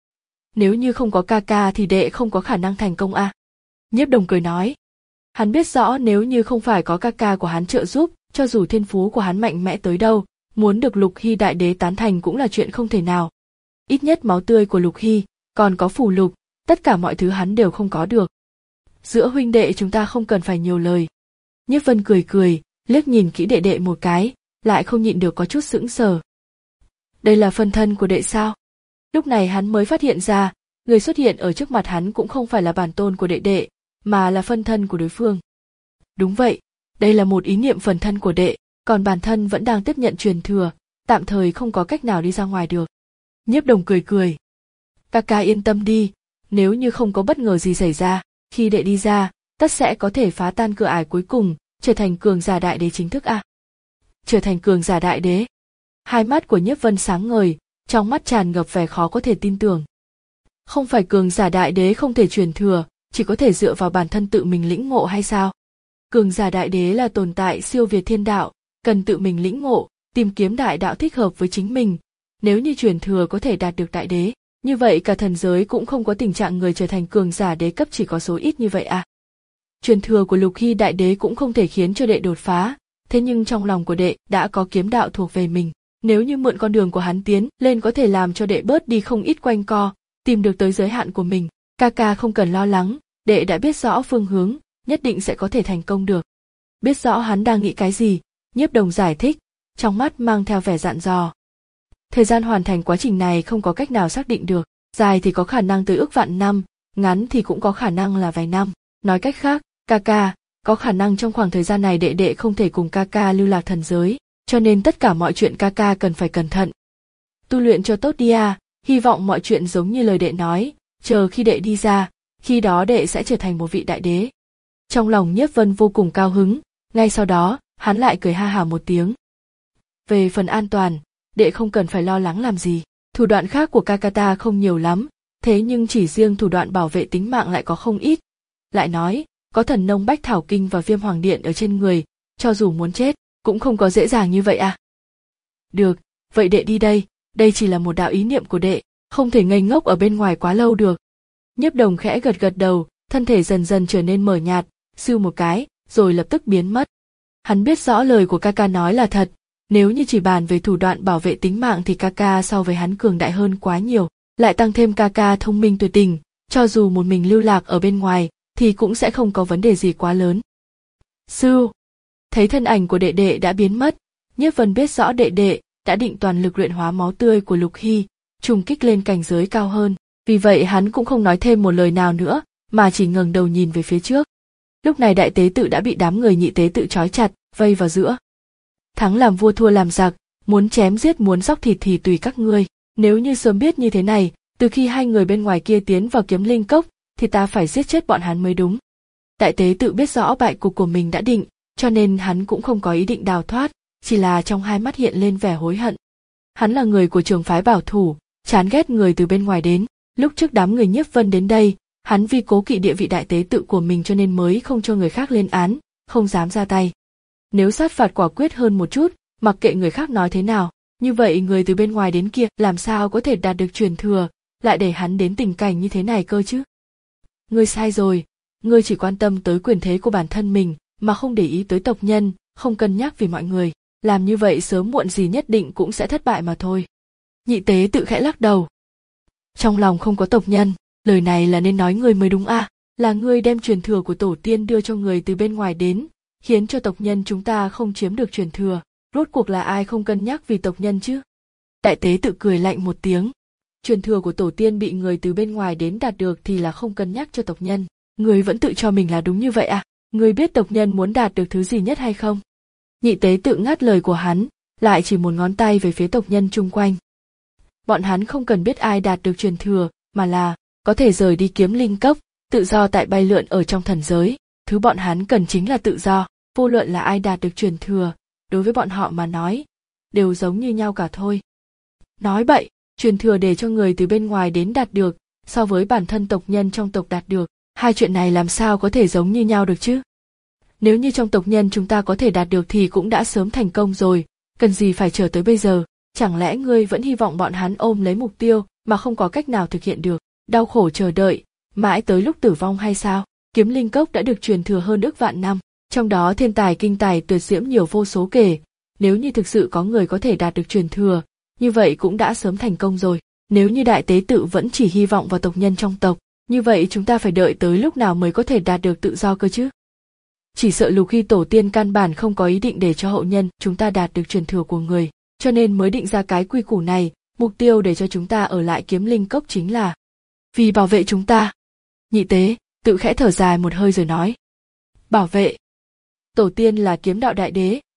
S1: Nếu như không có ca ca thì đệ không có khả năng thành công à? Nhiếp Đồng cười nói. Hắn biết rõ nếu như không phải có ca ca của hắn trợ giúp, cho dù thiên phú của hắn mạnh mẽ tới đâu, muốn được Lục Hy đại đế tán thành cũng là chuyện không thể nào. Ít nhất máu tươi của Lục Hy, còn có phù lục, tất cả mọi thứ hắn đều không có được. Giữa huynh đệ chúng ta không cần phải nhiều lời. Nhiếp Vân cười cười, liếc nhìn kỹ đệ đệ một cái, lại không nhịn được có chút sững sờ. Đây là phân thân của đệ sao? Lúc này hắn mới phát hiện ra, người xuất hiện ở trước mặt hắn cũng không phải là bản tôn của đệ đệ, mà là phân thân của đối phương. Đúng vậy, đây là một ý niệm phần thân của đệ, còn bản thân vẫn đang tiếp nhận truyền thừa, tạm thời không có cách nào đi ra ngoài được. Nhiếp Đồng cười cười. Ca ca yên tâm đi, nếu như không có bất ngờ gì xảy ra, khi đệ đi ra, tất sẽ có thể phá tan cửa ải cuối cùng, trở thành cường giả đại đế chính thức à. Trở thành cường giả đại đế. Hai mắt của Nhiếp Vân sáng ngời, trong mắt tràn ngập vẻ khó có thể tin tưởng. Không phải cường giả đại đế không thể truyền thừa, chỉ có thể dựa vào bản thân tự mình lĩnh ngộ hay sao? Cường giả đại đế là tồn tại siêu việt thiên đạo, cần tự mình lĩnh ngộ, tìm kiếm đại đạo thích hợp với chính mình. Nếu như truyền thừa có thể đạt được đại đế, như vậy cả thần giới cũng không có tình trạng người trở thành cường giả đế cấp chỉ có số ít như vậy à. Truyền thừa của Lục Hy đại đế cũng không thể khiến cho đệ đột phá, thế nhưng trong lòng của đệ đã có kiếm đạo thuộc về mình. Nếu như mượn con đường của hắn tiến lên có thể làm cho đệ bớt đi không ít quanh co, tìm được tới giới hạn của mình. Ca ca không cần lo lắng, đệ đã biết rõ phương hướng, nhất định sẽ có thể thành công được. Biết rõ hắn đang nghĩ cái gì, Nhiếp Đồng giải thích, trong mắt mang theo vẻ dặn dò. Thời gian hoàn thành quá trình này không có cách nào xác định được, dài thì có khả năng tới ước vạn năm, ngắn thì cũng có khả năng là vài năm. Nói cách khác, ca ca, có khả năng trong khoảng thời gian này đệ đệ không thể cùng ca ca lưu lạc thần giới, cho nên tất cả mọi chuyện ca ca cần phải cẩn thận. Tu luyện cho tốt đi à, hy vọng mọi chuyện giống như lời đệ nói, chờ khi đệ đi ra, khi đó đệ sẽ trở thành một vị đại đế. Trong lòng Nhiếp Vân vô cùng cao hứng, ngay sau đó, hắn lại cười ha hả một tiếng. Về phần an toàn, đệ không cần phải lo lắng làm gì, thủ đoạn khác của ca ca ta không nhiều lắm, thế nhưng chỉ riêng thủ đoạn bảo vệ tính mạng lại có không ít. Lại nói, có thần nông bách thảo kinh và viêm hoàng điện ở trên người, cho dù muốn chết, cũng không có dễ dàng như vậy à. Được, vậy đệ đi đây, đây chỉ là một đạo ý niệm của đệ, không thể ngây ngốc ở bên ngoài quá lâu được. Nhiếp Đồng khẽ gật gật đầu, thân thể dần dần trở nên mờ nhạt, siêu một cái, rồi lập tức biến mất. Hắn biết rõ lời của ca ca nói là thật, nếu như chỉ bàn về thủ đoạn bảo vệ tính mạng thì ca ca so với hắn cường đại hơn quá nhiều, lại tăng thêm ca ca thông minh tuyệt đỉnh, cho dù một mình lưu lạc ở bên ngoài, thì cũng sẽ không có vấn đề gì quá lớn. Sư, thấy thân ảnh của đệ đệ đã biến mất, Nhiếp Vân biết rõ đệ đệ đã định toàn lực luyện hóa máu tươi của Lục Hy, trùng kích lên cảnh giới cao hơn, vì vậy hắn cũng không nói thêm một lời nào nữa, mà chỉ ngẩng đầu nhìn về phía trước. Lúc này đại tế tự đã bị đám người nhị tế tự trói chặt, vây vào giữa. Thắng làm vua thua làm giặc, muốn chém giết muốn xóc thịt thì tùy các ngươi. Nếu như sớm biết như thế này, từ khi hai người bên ngoài kia tiến vào Kiếm Linh Cốc, thì ta phải giết chết bọn hắn mới đúng. Đại tế tự biết rõ bại cục của mình đã định, cho nên hắn cũng không có ý định đào thoát, chỉ là trong hai mắt hiện lên vẻ hối hận. Hắn là người của trường phái bảo thủ, chán ghét người từ bên ngoài đến. Lúc trước đám người Nhiếp Vân đến đây, hắn vì cố kỵ địa vị đại tế tự của mình cho nên mới không cho người khác lên án, không dám ra tay. Nếu sát phạt quả quyết hơn một chút, mặc kệ người khác nói thế nào, như vậy người từ bên ngoài đến kia làm sao có thể đạt được truyền thừa, lại để hắn đến tình cảnh như thế này cơ chứ. Ngươi sai rồi, ngươi chỉ quan tâm tới quyền thế của bản thân mình, mà không để ý tới tộc nhân, không cân nhắc vì mọi người, làm như vậy sớm muộn gì nhất định cũng sẽ thất bại mà thôi. Nhị tế tự khẽ lắc đầu. Trong lòng không có tộc nhân, lời này là nên nói ngươi mới đúng à, là ngươi đem truyền thừa của tổ tiên đưa cho người từ bên ngoài đến, khiến cho tộc nhân chúng ta không chiếm được truyền thừa, rốt cuộc là ai không cân nhắc vì tộc nhân chứ? Đại tế tự cười lạnh một tiếng. Truyền thừa của tổ tiên bị người từ bên ngoài đến đạt được thì là không cân nhắc cho tộc nhân, ngươi vẫn tự cho mình là đúng như vậy à? Ngươi biết tộc nhân muốn đạt được thứ gì nhất hay không? Nhị tế tự ngắt lời của hắn, lại chỉ một ngón tay về phía tộc nhân chung quanh. Bọn hắn không cần biết ai đạt được truyền thừa, mà là có thể rời đi Kiếm Linh Cốc, tự do tại bay lượn ở trong thần giới. Thứ bọn hắn cần chính là tự do, vô luận là ai đạt được truyền thừa, đối với bọn họ mà nói, đều giống như nhau cả thôi. Nói bậy, truyền thừa để cho người từ bên ngoài đến đạt được, so với bản thân tộc nhân trong tộc đạt được, hai chuyện này làm sao có thể giống như nhau được chứ? Nếu như trong tộc nhân chúng ta có thể đạt được thì cũng đã sớm thành công rồi, cần gì phải chờ tới bây giờ, chẳng lẽ ngươi vẫn hy vọng bọn hắn ôm lấy mục tiêu mà không có cách nào thực hiện được, đau khổ chờ đợi, mãi tới lúc tử vong hay sao? Kiếm Linh Cốc đã được truyền thừa hơn ước vạn năm, trong đó thiên tài kinh tài tuyệt diễm nhiều vô số kể, nếu như thực sự có người có thể đạt được truyền thừa, như vậy cũng đã sớm thành công rồi. Nếu như đại tế tự vẫn chỉ hy vọng vào tộc nhân trong tộc, như vậy chúng ta phải đợi tới lúc nào mới có thể đạt được tự do cơ chứ? Chỉ sợ Lục Hy tổ tiên căn bản không có ý định để cho hậu nhân chúng ta đạt được truyền thừa của người, cho nên mới định ra cái quy củ này, mục tiêu để cho chúng ta ở lại Kiếm Linh Cốc chính là vì bảo vệ chúng ta. Nhị tế tự khẽ thở dài một hơi rồi nói. Bảo vệ. Tổ tiên là kiếm đạo đại đế,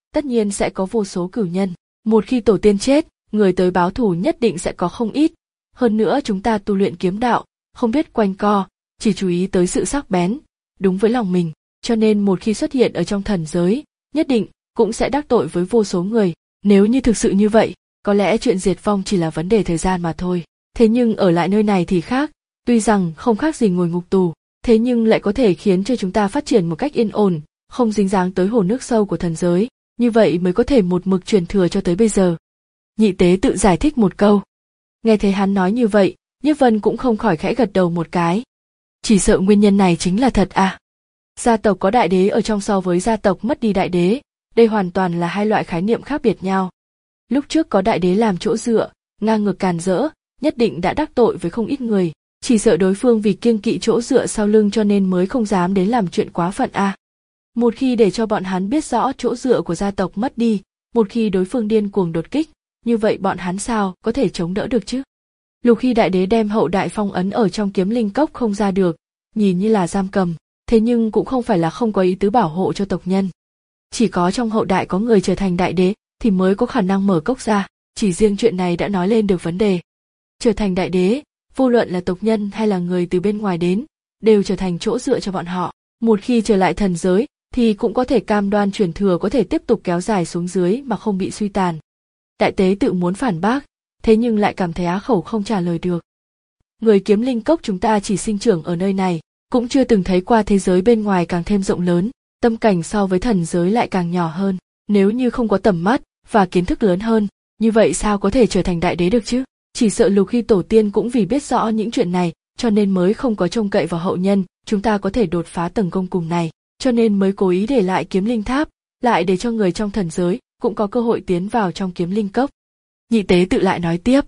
S1: tất nhiên sẽ có vô số cửu nhân. Một khi tổ tiên chết, người tới báo thù nhất định sẽ có không ít. Hơn nữa chúng ta tu luyện kiếm đạo, không biết quanh co, chỉ chú ý tới sự sắc bén, đúng với lòng mình, cho nên một khi xuất hiện ở trong thần giới, nhất định cũng sẽ đắc tội với vô số người. Nếu như thực sự như vậy, có lẽ chuyện diệt vong chỉ là vấn đề thời gian mà thôi. Thế nhưng ở lại nơi này thì khác, tuy rằng không khác gì ngồi ngục tù, thế nhưng lại có thể khiến cho chúng ta phát triển một cách yên ổn, không dính dáng tới hồ nước sâu của thần giới, như vậy mới có thể một mực truyền thừa cho tới bây giờ. Nhị tế tự giải thích một câu. Nghe thấy hắn nói như vậy, Nhiếp Vân cũng không khỏi khẽ gật đầu một cái. Chỉ sợ nguyên nhân này chính là thật à? Gia tộc có đại đế ở trong so với gia tộc mất đi đại đế, đây hoàn toàn là hai loại khái niệm khác biệt nhau. Lúc trước có đại đế làm chỗ dựa, ngang ngược càn rỡ, nhất định đã đắc tội với không ít người, chỉ sợ đối phương vì kiêng kỵ chỗ dựa sau lưng cho nên mới không dám đến làm chuyện quá phận à. Một khi để cho bọn hắn biết rõ chỗ dựa của gia tộc mất đi, một khi đối phương điên cuồng đột kích, như vậy bọn hắn sao có thể chống đỡ được chứ? Lục Hy đại đế đem hậu đại phong ấn ở trong kiếm linh cốc không ra được, nhìn như là giam cầm, thế nhưng cũng không phải là không có ý tứ bảo hộ cho tộc nhân. Chỉ có trong hậu đại có người trở thành đại đế thì mới có khả năng mở cốc ra, chỉ riêng chuyện này đã nói lên được vấn đề. Trở thành đại đế, vô luận là tộc nhân hay là người từ bên ngoài đến, đều trở thành chỗ dựa cho bọn họ. Một khi trở lại thần giới, thì cũng có thể cam đoan truyền thừa có thể tiếp tục kéo dài xuống dưới mà không bị suy tàn. Đại tế tự muốn phản bác, thế nhưng lại cảm thấy á khẩu không trả lời được. Người kiếm linh cốc chúng ta chỉ sinh trưởng ở nơi này, cũng chưa từng thấy qua thế giới bên ngoài càng thêm rộng lớn, tâm cảnh so với thần giới lại càng nhỏ hơn. Nếu như không có tầm mắt và kiến thức lớn hơn, như vậy sao có thể trở thành đại đế được chứ? Chỉ sợ Lục Hy tổ tiên cũng vì biết rõ những chuyện này, cho nên mới không có trông cậy vào hậu nhân, chúng ta có thể đột phá tầng công cùng này, cho nên mới cố ý để lại kiếm linh tháp, lại để cho người trong thần giới cũng có cơ hội tiến vào trong kiếm linh cốc. Nhị tế tự lại nói tiếp.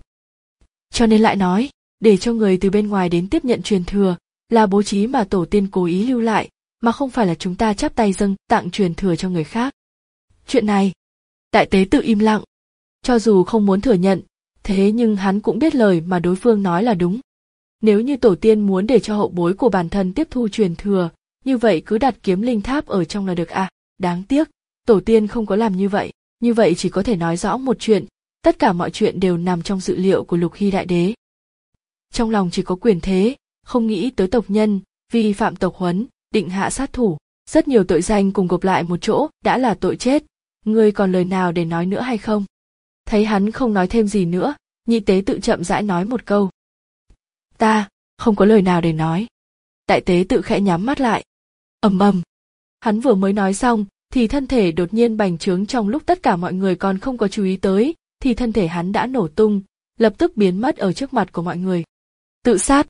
S1: Cho nên lại nói, để cho người từ bên ngoài đến tiếp nhận truyền thừa, là bố trí mà tổ tiên cố ý lưu lại, mà không phải là chúng ta chắp tay dâng tặng truyền thừa cho người khác. Chuyện này, đại tế tự im lặng. Cho dù không muốn thừa nhận, thế nhưng hắn cũng biết lời mà đối phương nói là đúng. Nếu như tổ tiên muốn để cho hậu bối của bản thân tiếp thu truyền thừa, như vậy cứ đặt kiếm linh tháp ở trong là được à, đáng tiếc, tổ tiên không có làm như vậy, như vậy chỉ có thể nói rõ một chuyện, tất cả mọi chuyện đều nằm trong dự liệu của Lục Hy đại đế. Trong lòng chỉ có quyền thế, không nghĩ tới tộc nhân, vi phạm tộc huấn, định hạ sát thủ, rất nhiều tội danh cùng gộp lại một chỗ đã là tội chết, ngươi còn lời nào để nói nữa hay không? Thấy hắn không nói thêm gì nữa, nhị tế tự chậm rãi nói một câu. Ta, không có lời nào để nói. Đại tế tự khẽ nhắm mắt lại. Ầm ầm. Hắn vừa mới nói xong, thì thân thể đột nhiên bành trướng trong lúc tất cả mọi người còn không có chú ý tới, thì thân thể hắn đã nổ tung, lập tức biến mất ở trước mặt của mọi người. Tự sát.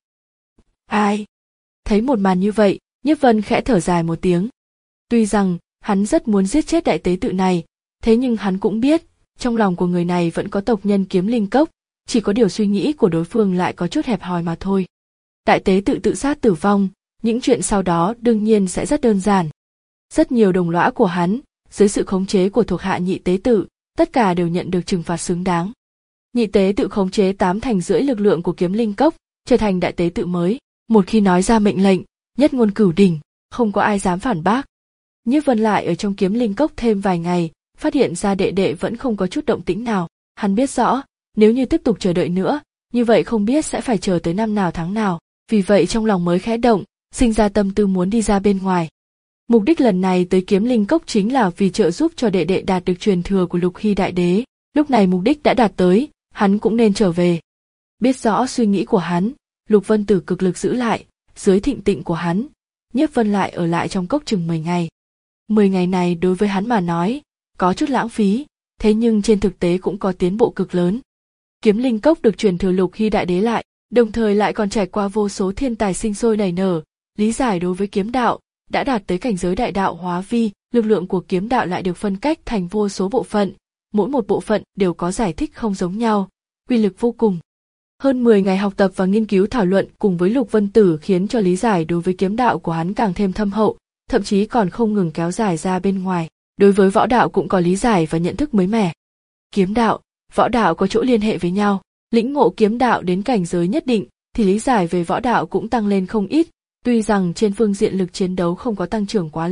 S1: Ai? Thấy một màn như vậy, Nhiếp Vân khẽ thở dài một tiếng. Tuy rằng, hắn rất muốn giết chết đại tế tự này, thế nhưng hắn cũng biết, trong lòng của người này vẫn có tộc nhân kiếm linh cốc, chỉ có điều suy nghĩ của đối phương lại có chút hẹp hòi mà thôi. Đại tế tự tự sát tử vong, những chuyện sau đó đương nhiên sẽ rất đơn giản. Rất nhiều đồng lõa của hắn, dưới sự khống chế của thuộc hạ nhị tế tự, tất cả đều nhận được trừng phạt xứng đáng. Nhị tế tự khống chế tám thành rưỡi lực lượng của kiếm linh cốc, trở thành đại tế tự mới. Một khi nói ra mệnh lệnh, nhất ngôn cửu đỉnh, không có ai dám phản bác. Nhiếp Vân lại ở trong kiếm linh cốc thêm vài ngày, phát hiện ra đệ đệ vẫn không có chút động tĩnh nào. Hắn biết rõ, nếu như tiếp tục chờ đợi nữa, như vậy không biết sẽ phải chờ tới năm nào tháng nào. Vì vậy trong lòng mới khẽ động, sinh ra tâm tư muốn đi ra bên ngoài. Mục đích lần này tới kiếm linh cốc chính là vì trợ giúp cho đệ đệ đạt được truyền thừa của Lục Hy đại đế. Lúc này mục đích đã đạt tới, hắn cũng nên trở về. Biết rõ suy nghĩ của hắn, Lục Vân Tử cực lực giữ lại, dưới thịnh tịnh của hắn, Nhiếp Vân lại ở lại trong cốc chừng mười ngày. mười ngày này đối với hắn mà nói, có chút lãng phí, thế nhưng trên thực tế cũng có tiến bộ cực lớn. Kiếm linh cốc được truyền thừa Lục Hy đại đế lại, đồng thời lại còn trải qua vô số thiên tài sinh sôi nảy nở, lý giải đối với kiếm đạo, đã đạt tới cảnh giới đại đạo hóa vi, lực lượng của kiếm đạo lại được phân cách thành vô số bộ phận, mỗi một bộ phận đều có giải thích không giống nhau, uy lực vô cùng. Hơn mười ngày học tập và nghiên cứu thảo luận cùng với Lục Vân Tử khiến cho lý giải đối với kiếm đạo của hắn càng thêm thâm hậu, thậm chí còn không ngừng kéo dài ra bên ngoài, đối với võ đạo cũng có lý giải và nhận thức mới mẻ. Kiếm đạo, võ đạo có chỗ liên hệ với nhau, lĩnh ngộ kiếm đạo đến cảnh giới nhất định, thì lý giải về võ đạo cũng tăng lên không ít, tuy rằng trên phương diện lực chiến đấu không có tăng trưởng quá lớn,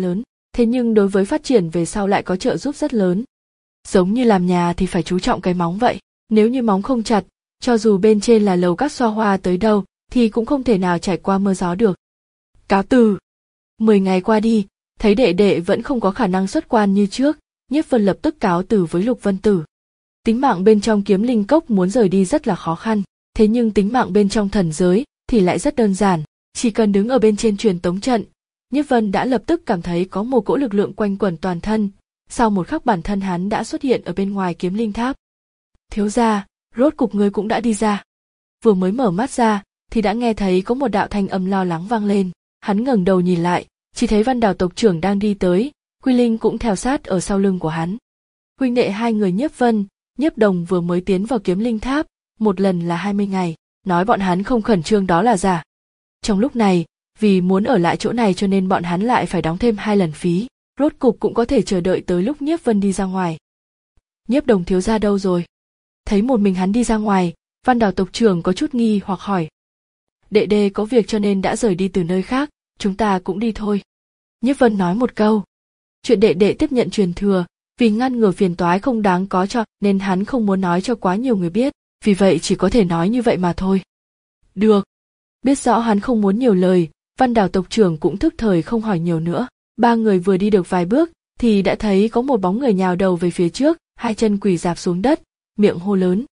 S1: thế nhưng đối với phát triển về sau lại có trợ giúp rất lớn. Giống như làm nhà thì phải chú trọng cái móng vậy, nếu như móng không chặt, cho dù bên trên là lầu các xoa hoa tới đâu thì cũng không thể nào trải qua mưa gió được. Cáo từ. Mười ngày qua đi, thấy đệ đệ vẫn không có khả năng xuất quan như trước, Nhiếp Vân lập tức cáo từ với Lục Vân Tử. Tính mạng bên trong kiếm linh cốc muốn rời đi rất là khó khăn, thế nhưng tính mạng bên trong thần giới thì lại rất đơn giản, chỉ cần đứng ở bên trên truyền tống trận, Nhiếp Vân đã lập tức cảm thấy có một cỗ lực lượng quanh quẩn toàn thân, sau một khắc bản thân hắn đã xuất hiện ở bên ngoài kiếm linh tháp. Thiếu gia, rốt cục ngươi cũng đã đi ra. Vừa mới mở mắt ra thì đã nghe thấy có một đạo thanh âm lo lắng vang lên, hắn ngẩng đầu nhìn lại, chỉ thấy Văn Đào tộc trưởng đang đi tới, Quy Linh cũng theo sát ở sau lưng của hắn. Huynh đệ hai người Nhiếp Vân, Nhiếp Đồng vừa mới tiến vào kiếm linh tháp, một lần là hai mươi ngày, nói bọn hắn không khẩn trương đó là giả. Trong lúc này, vì muốn ở lại chỗ này cho nên bọn hắn lại phải đóng thêm hai lần phí, rốt cục cũng có thể chờ đợi tới lúc Nhiếp Vân đi ra ngoài. Nhiếp Đồng thiếu gia đâu rồi? Thấy một mình hắn đi ra ngoài, Văn Đào tộc trưởng có chút nghi hoặc hỏi. Đệ đệ có việc cho nên đã rời đi từ nơi khác, chúng ta cũng đi thôi. Nhiếp Vân nói một câu. Chuyện đệ đệ tiếp nhận truyền thừa, vì ngăn ngừa phiền toái không đáng có cho nên hắn không muốn nói cho quá nhiều người biết, vì vậy chỉ có thể nói như vậy mà thôi. Được. Biết rõ hắn không muốn nhiều lời, Văn Đào tộc trưởng cũng thức thời không hỏi nhiều nữa. Ba người vừa đi được vài bước thì đã thấy có một bóng người nhào đầu về phía trước, hai chân quỳ rạp xuống đất, miệng hô lớn.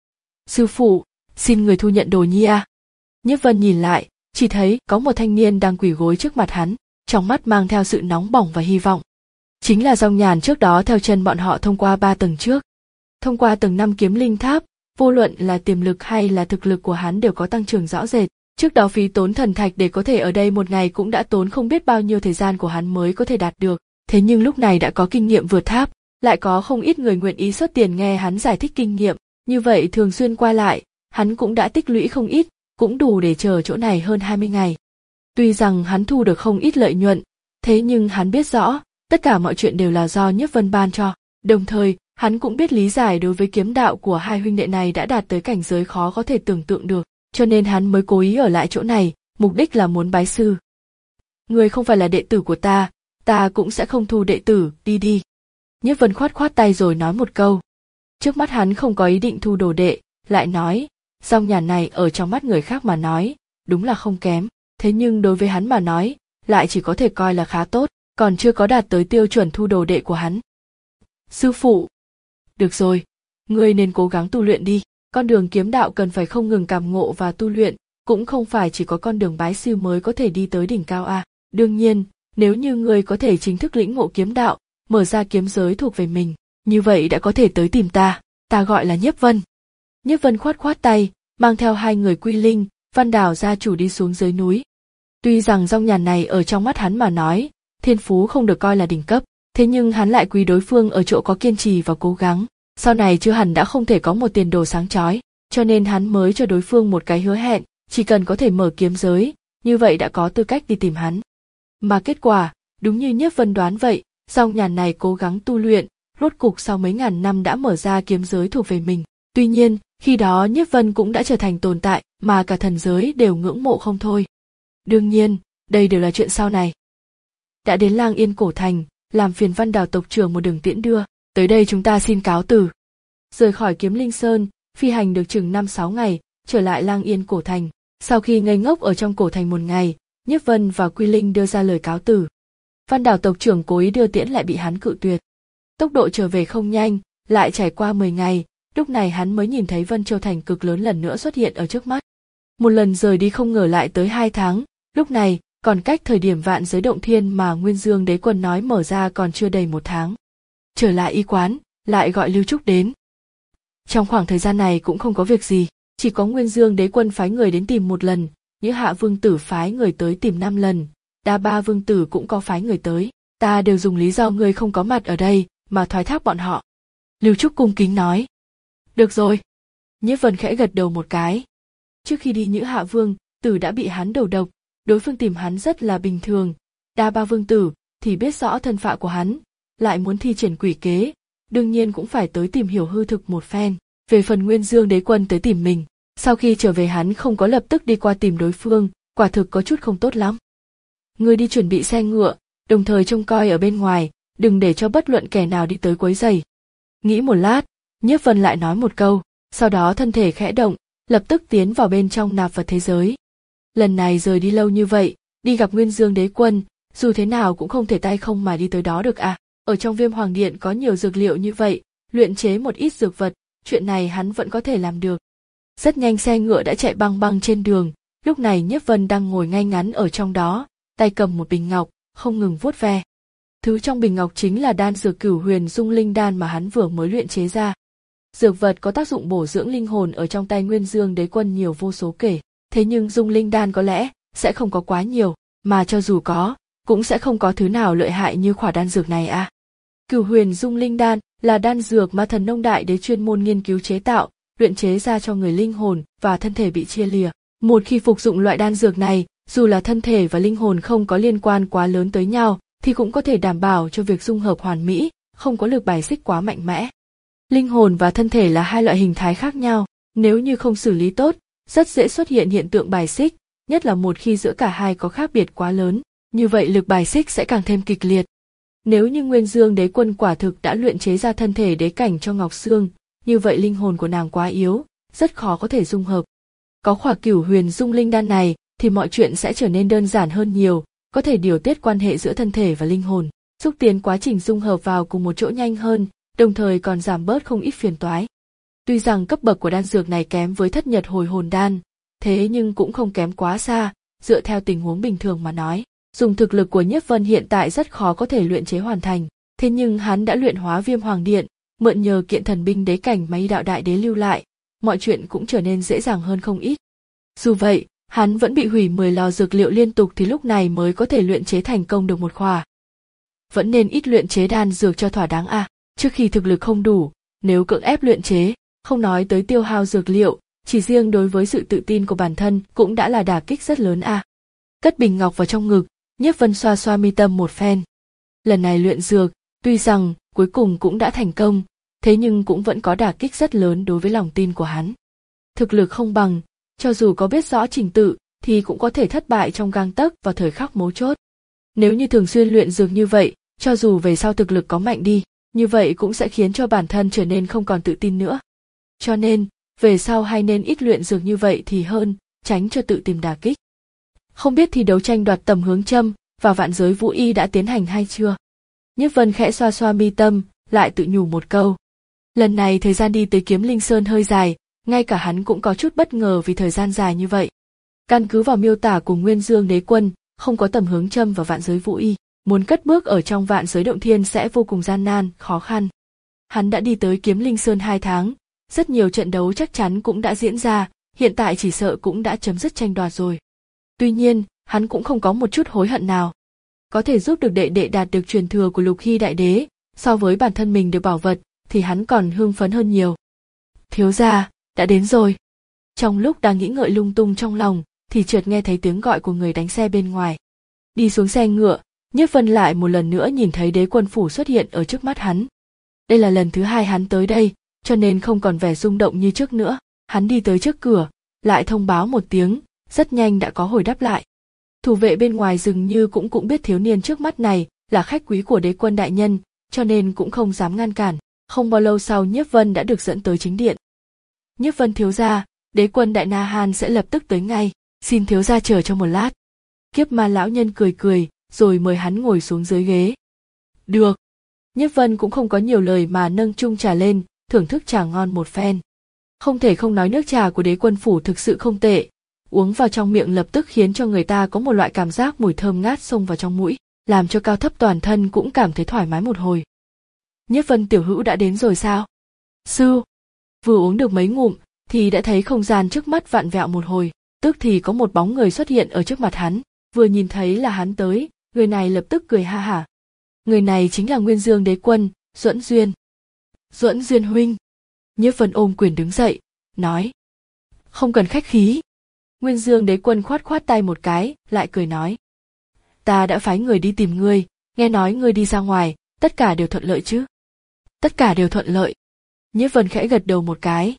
S1: Sư phụ, xin người thu nhận đồ nhi a. Nhiếp Vân nhìn lại, chỉ thấy có một thanh niên đang quỳ gối trước mặt hắn, trong mắt mang theo sự nóng bỏng và hy vọng. Chính là Dòng Nhàn trước đó theo chân bọn họ thông qua ba tầng trước. Thông qua tầng năm kiếm linh tháp, vô luận là tiềm lực hay là thực lực của hắn đều có tăng trưởng rõ rệt. Trước đó phí tốn thần thạch để có thể ở đây một ngày cũng đã tốn không biết bao nhiêu thời gian của hắn mới có thể đạt được. Thế nhưng lúc này đã có kinh nghiệm vượt tháp, lại có không ít người nguyện ý xuất tiền nghe hắn giải thích kinh nghiệm. Như vậy thường xuyên qua lại, hắn cũng đã tích lũy không ít, cũng đủ để chờ chỗ này hơn hai mươi ngày. Tuy rằng hắn thu được không ít lợi nhuận, thế nhưng hắn biết rõ, tất cả mọi chuyện đều là do Nhiếp Vân ban cho. Đồng thời, hắn cũng biết lý giải đối với kiếm đạo của hai huynh đệ này đã đạt tới cảnh giới khó có thể tưởng tượng được, cho nên hắn mới cố ý ở lại chỗ này, mục đích là muốn bái sư. Người không phải là đệ tử của ta, ta cũng sẽ không thu đệ tử, đi đi. Nhiếp Vân khoát khoát tay rồi nói một câu. Trước mắt hắn không có ý định thu đồ đệ, lại nói, Dòng Nhàn này ở trong mắt người khác mà nói, đúng là không kém, thế nhưng đối với hắn mà nói, lại chỉ có thể coi là khá tốt, còn chưa có đạt tới tiêu chuẩn thu đồ đệ của hắn. Sư phụ, được rồi, ngươi nên cố gắng tu luyện đi, con đường kiếm đạo cần phải không ngừng cảm ngộ và tu luyện, cũng không phải chỉ có con đường bái sư mới có thể đi tới đỉnh cao a. Đương nhiên, nếu như ngươi có thể chính thức lĩnh ngộ kiếm đạo, mở ra kiếm giới thuộc về mình, như vậy đã có thể tới tìm ta, ta gọi là Nhiếp Vân. Nhiếp Vân khoát khoát tay, mang theo hai người Quy Linh, Văn Đào gia chủ đi xuống dưới núi. Tuy rằng Dòng Nhàn này ở trong mắt hắn mà nói, thiên phú không được coi là đỉnh cấp, thế nhưng hắn lại quý đối phương ở chỗ có kiên trì và cố gắng, sau này chưa hẳn đã không thể có một tiền đồ sáng chói, cho nên hắn mới cho đối phương một cái hứa hẹn, chỉ cần có thể mở kiếm giới, như vậy đã có tư cách đi tìm hắn. Mà kết quả, đúng như Nhiếp Vân đoán vậy, Dòng Nhàn này cố gắng tu luyện, rốt cục sau mấy ngàn năm đã mở ra kiếm giới thuộc về mình. Tuy nhiên, khi đó Nhiếp Vân cũng đã trở thành tồn tại mà cả thần giới đều ngưỡng mộ không thôi. Đương nhiên, đây đều là chuyện sau này. Đã đến Lang Yên cổ thành, làm phiền Văn Đào tộc trưởng một đường tiễn đưa, tới đây chúng ta xin cáo từ. Rời khỏi Kiếm Linh Sơn, phi hành được chừng năm sáu ngày, trở lại Lang Yên cổ thành. Sau khi ngây ngốc ở trong cổ thành một ngày, Nhiếp Vân và Quy Linh đưa ra lời cáo từ. Văn Đào tộc trưởng cố ý đưa tiễn lại bị hắn cự tuyệt. Tốc độ trở về không nhanh, lại trải qua mười ngày, lúc này hắn mới nhìn thấy Vân Châu thành cực lớn lần nữa xuất hiện ở trước mắt. Một lần rời đi không ngờ lại tới hai tháng, lúc này còn cách thời điểm vạn giới động thiên mà Nguyên Dương Đế Quân nói mở ra còn chưa đầy một tháng. Trở lại y quán, lại gọi Lưu Trúc đến. Trong khoảng thời gian này cũng không có việc gì, chỉ có Nguyên Dương Đế Quân phái người đến tìm một lần, Nhữ Hạ Vương Tử phái người tới tìm năm lần, Đa Ba Vương Tử cũng có phái người tới, ta đều dùng lý do người không có mặt ở đây mà thoái thác bọn họ. Lưu Trúc cung kính nói. Được rồi. Nhiếp Vân khẽ gật đầu một cái. Trước khi đi Nhữ Hạ Vương Tử đã bị hắn đầu độc, đối phương tìm hắn rất là bình thường, Đa Ba Vương Tử thì biết rõ thân phận của hắn, lại muốn thi triển quỷ kế, đương nhiên cũng phải tới tìm hiểu hư thực một phen. Về phần Nguyên Dương Đế Quân tới tìm mình, sau khi trở về hắn không có lập tức đi qua tìm đối phương, quả thực có chút không tốt lắm. Ngươi đi chuẩn bị xe ngựa, đồng thời trông coi ở bên ngoài, đừng để cho bất luận kẻ nào đi tới quấy rầy. Nghĩ một lát, Nhiếp Vân lại nói một câu, sau đó thân thể khẽ động, lập tức tiến vào bên trong nạp vật thế giới. Lần này rời đi lâu như vậy, đi gặp Nguyên Dương Đế Quân, dù thế nào cũng không thể tay không mà đi tới đó được à. Ở trong Viêm Hoàng Điện có nhiều dược liệu như vậy, luyện chế một ít dược vật, chuyện này hắn vẫn có thể làm được. Rất nhanh xe ngựa đã chạy băng băng trên đường, lúc này Nhiếp Vân đang ngồi ngay ngắn ở trong đó, tay cầm một bình ngọc, không ngừng vuốt ve. Thứ trong bình ngọc chính là đan dược Cửu Huyền Dung Linh Đan mà hắn vừa mới luyện chế ra. Dược vật có tác dụng bổ dưỡng linh hồn ở trong tay Nguyên Dương Đế Quân nhiều vô số kể, thế nhưng Dung Linh Đan có lẽ sẽ không có quá nhiều, mà cho dù có, cũng sẽ không có thứ nào lợi hại như khỏa đan dược này à. Cửu Huyền Dung Linh Đan là đan dược mà Thần Nông Đại Đế chuyên môn nghiên cứu chế tạo, luyện chế ra cho người linh hồn và thân thể bị chia lìa. Một khi phục dụng loại đan dược này, dù là thân thể và linh hồn không có liên quan quá lớn tới nhau, thì cũng có thể đảm bảo cho việc dung hợp hoàn mỹ, không có lực bài xích quá mạnh mẽ. Linh hồn và thân thể là hai loại hình thái khác nhau, nếu như không xử lý tốt, rất dễ xuất hiện hiện tượng bài xích, nhất là một khi giữa cả hai có khác biệt quá lớn, như vậy lực bài xích sẽ càng thêm kịch liệt. Nếu như Nguyên Dương Đế Quân quả thực đã luyện chế ra thân thể đế cảnh cho Ngọc Sương, như vậy linh hồn của nàng quá yếu, rất khó có thể dung hợp. Có khỏa Cửu Huyền Dung Linh Đan này thì mọi chuyện sẽ trở nên đơn giản hơn nhiều, có thể điều tiết quan hệ giữa thân thể và linh hồn, xúc tiến quá trình dung hợp vào cùng một chỗ nhanh hơn, đồng thời còn giảm bớt không ít phiền toái. Tuy rằng cấp bậc của đan dược này kém với Thất Nhật Hồi Hồn Đan, thế nhưng cũng không kém quá xa, dựa theo tình huống bình thường mà nói, dùng thực lực của Nhiếp Vân hiện tại rất khó có thể luyện chế hoàn thành, thế nhưng hắn đã luyện hóa Viêm Hoàng Điện, mượn nhờ kiện thần binh đế cảnh mà Y Đạo Đại Đế lưu lại, mọi chuyện cũng trở nên dễ dàng hơn không ít. Dù vậy, hắn vẫn bị hủy mười lò dược liệu liên tục thì lúc này mới có thể luyện chế thành công được một khỏa. Vẫn nên ít luyện chế đan dược cho thỏa đáng à, trước khi thực lực không đủ, nếu cưỡng ép luyện chế, không nói tới tiêu hao dược liệu, chỉ riêng đối với sự tự tin của bản thân cũng đã là đả kích rất lớn à. Cất bình ngọc vào trong ngực, Nhiếp Vân xoa xoa mi tâm một phen. Lần này luyện dược, tuy rằng cuối cùng cũng đã thành công, thế nhưng cũng vẫn có đả kích rất lớn đối với lòng tin của hắn. Thực lực không bằng, cho dù có biết rõ trình tự, thì cũng có thể thất bại trong gang tấc vào thời khắc mấu chốt. Nếu như thường xuyên luyện dược như vậy, cho dù về sau thực lực có mạnh đi, như vậy cũng sẽ khiến cho bản thân trở nên không còn tự tin nữa. Cho nên, về sau hay nên ít luyện dược như vậy thì hơn, tránh cho tự tìm đả kích. Không biết thì đấu tranh đoạt tầm hướng châm và vạn giới vũ y đã tiến hành hay chưa? Nhiếp Vân khẽ xoa xoa mi tâm, lại tự nhủ một câu. Lần này thời gian đi tới Kiếm Linh Sơn hơi dài, ngay cả hắn cũng có chút bất ngờ vì thời gian dài như vậy. Căn cứ vào miêu tả của Nguyên Dương Đế Quân, không có tầm hướng châm và vạn giới vũ y, muốn cất bước ở trong vạn giới động thiên sẽ vô cùng gian nan, khó khăn. Hắn đã đi tới Kiếm Linh Sơn hai tháng, rất nhiều trận đấu chắc chắn cũng đã diễn ra, hiện tại chỉ sợ cũng đã chấm dứt tranh đoạt rồi. Tuy nhiên, hắn cũng không có một chút hối hận nào. Có thể giúp được đệ đệ đạt được truyền thừa của Lục Hy Đại Đế, so với bản thân mình được bảo vật, thì hắn còn hưng phấn hơn nhiều. Thiếu gia, đã đến rồi. Trong lúc đang nghĩ ngợi lung tung trong lòng, thì chợt nghe thấy tiếng gọi của người đánh xe bên ngoài. Đi xuống xe ngựa, Nhiếp Vân lại một lần nữa nhìn thấy Đế Quân phủ xuất hiện ở trước mắt hắn. Đây là lần thứ hai hắn tới đây, cho nên không còn vẻ rung động như trước nữa. Hắn đi tới trước cửa, lại thông báo một tiếng, rất nhanh đã có hồi đáp lại. Thủ vệ bên ngoài dường như cũng cũng biết thiếu niên trước mắt này là khách quý của Đế Quân đại nhân, cho nên cũng không dám ngăn cản. Không bao lâu sau Nhiếp Vân đã được dẫn tới chính điện. Nhiếp Vân thiếu gia, Đế Quân Đại Na Hàn sẽ lập tức tới ngay, xin thiếu gia chờ cho một lát. Kiếp Ma lão nhân cười cười, rồi mời hắn ngồi xuống dưới ghế. Được. Nhiếp Vân cũng không có nhiều lời mà nâng chung trà lên, thưởng thức trà ngon một phen. Không thể không nói nước trà của Đế Quân phủ thực sự không tệ, uống vào trong miệng lập tức khiến cho người ta có một loại cảm giác mùi thơm ngát xông vào trong mũi, làm cho cao thấp toàn thân cũng cảm thấy thoải mái một hồi. Nhiếp Vân tiểu hữu đã đến rồi sao? Sư, vừa uống được mấy ngụm thì đã thấy không gian trước mắt vặn vẹo một hồi, tức thì có một bóng người xuất hiện ở trước mặt hắn, vừa nhìn thấy là hắn tới, người này lập tức cười ha hả. Người này chính là Nguyên Dương Đế Quân, Duẫn Duyên. Duẫn Duyên huynh. Nhiếp Vân ôm quyền đứng dậy, nói. Không cần khách khí. Nguyên Dương Đế Quân khoát khoát tay một cái, lại cười nói. Ta đã phái người đi tìm ngươi, nghe nói ngươi đi ra ngoài, tất cả đều thuận lợi chứ? Tất cả đều thuận lợi. Nhiếp Vân khẽ gật đầu một cái.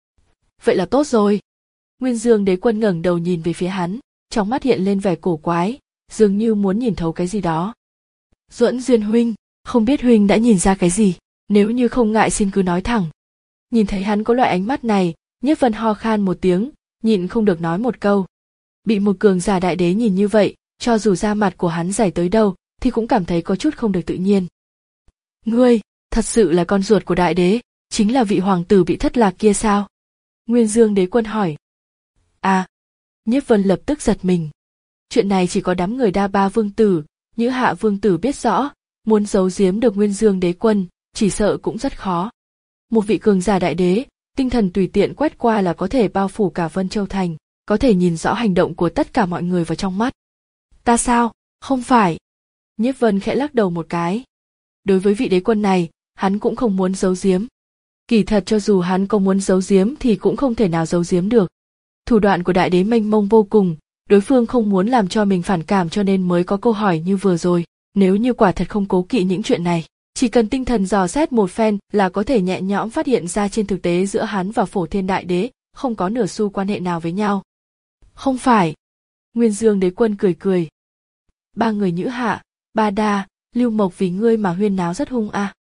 S1: Vậy là tốt rồi. Nguyên Dương Đế Quân ngẩng đầu nhìn về phía hắn, trong mắt hiện lên vẻ cổ quái, dường như muốn nhìn thấu cái gì đó. Duẫn Duyên huynh, không biết huynh đã nhìn ra cái gì, nếu như không ngại xin cứ nói thẳng. Nhìn thấy hắn có loại ánh mắt này, Nhiếp Vân ho khan một tiếng, nhịn không được nói một câu. Bị một cường giả đại đế nhìn như vậy, cho dù da mặt của hắn dày tới đâu, thì cũng cảm thấy có chút không được tự nhiên. Ngươi, thật sự là con ruột của đại đế, chính là vị hoàng tử bị thất lạc kia sao? Nguyên Dương Đế Quân hỏi. À, Nhiếp Vân lập tức giật mình. Chuyện này chỉ có đám người Đa Ba vương tử, Nhữ Hạ vương tử biết rõ, muốn giấu giếm được Nguyên Dương Đế Quân, chỉ sợ cũng rất khó. Một vị cường giả đại đế, tinh thần tùy tiện quét qua là có thể bao phủ cả Vân Châu Thành, có thể nhìn rõ hành động của tất cả mọi người vào trong mắt. Ta sao? Không phải. Nhiếp Vân khẽ lắc đầu một cái. Đối với vị đế quân này, hắn cũng không muốn giấu giếm. Kỳ thật cho dù hắn có muốn giấu giếm thì cũng không thể nào giấu giếm được. Thủ đoạn của đại đế mênh mông vô cùng, đối phương không muốn làm cho mình phản cảm cho nên mới có câu hỏi như vừa rồi. Nếu như quả thật không cố kỵ những chuyện này, chỉ cần tinh thần dò xét một phen là có thể nhẹ nhõm phát hiện ra trên thực tế giữa hắn và Phổ Thiên Đại Đế không có nửa xu quan hệ nào với nhau. Không phải. Nguyên Dương Đế Quân cười cười. Ba người Nhữ Hạ, Ba Đa, Lưu Mộc vì ngươi mà huyên náo rất hung à.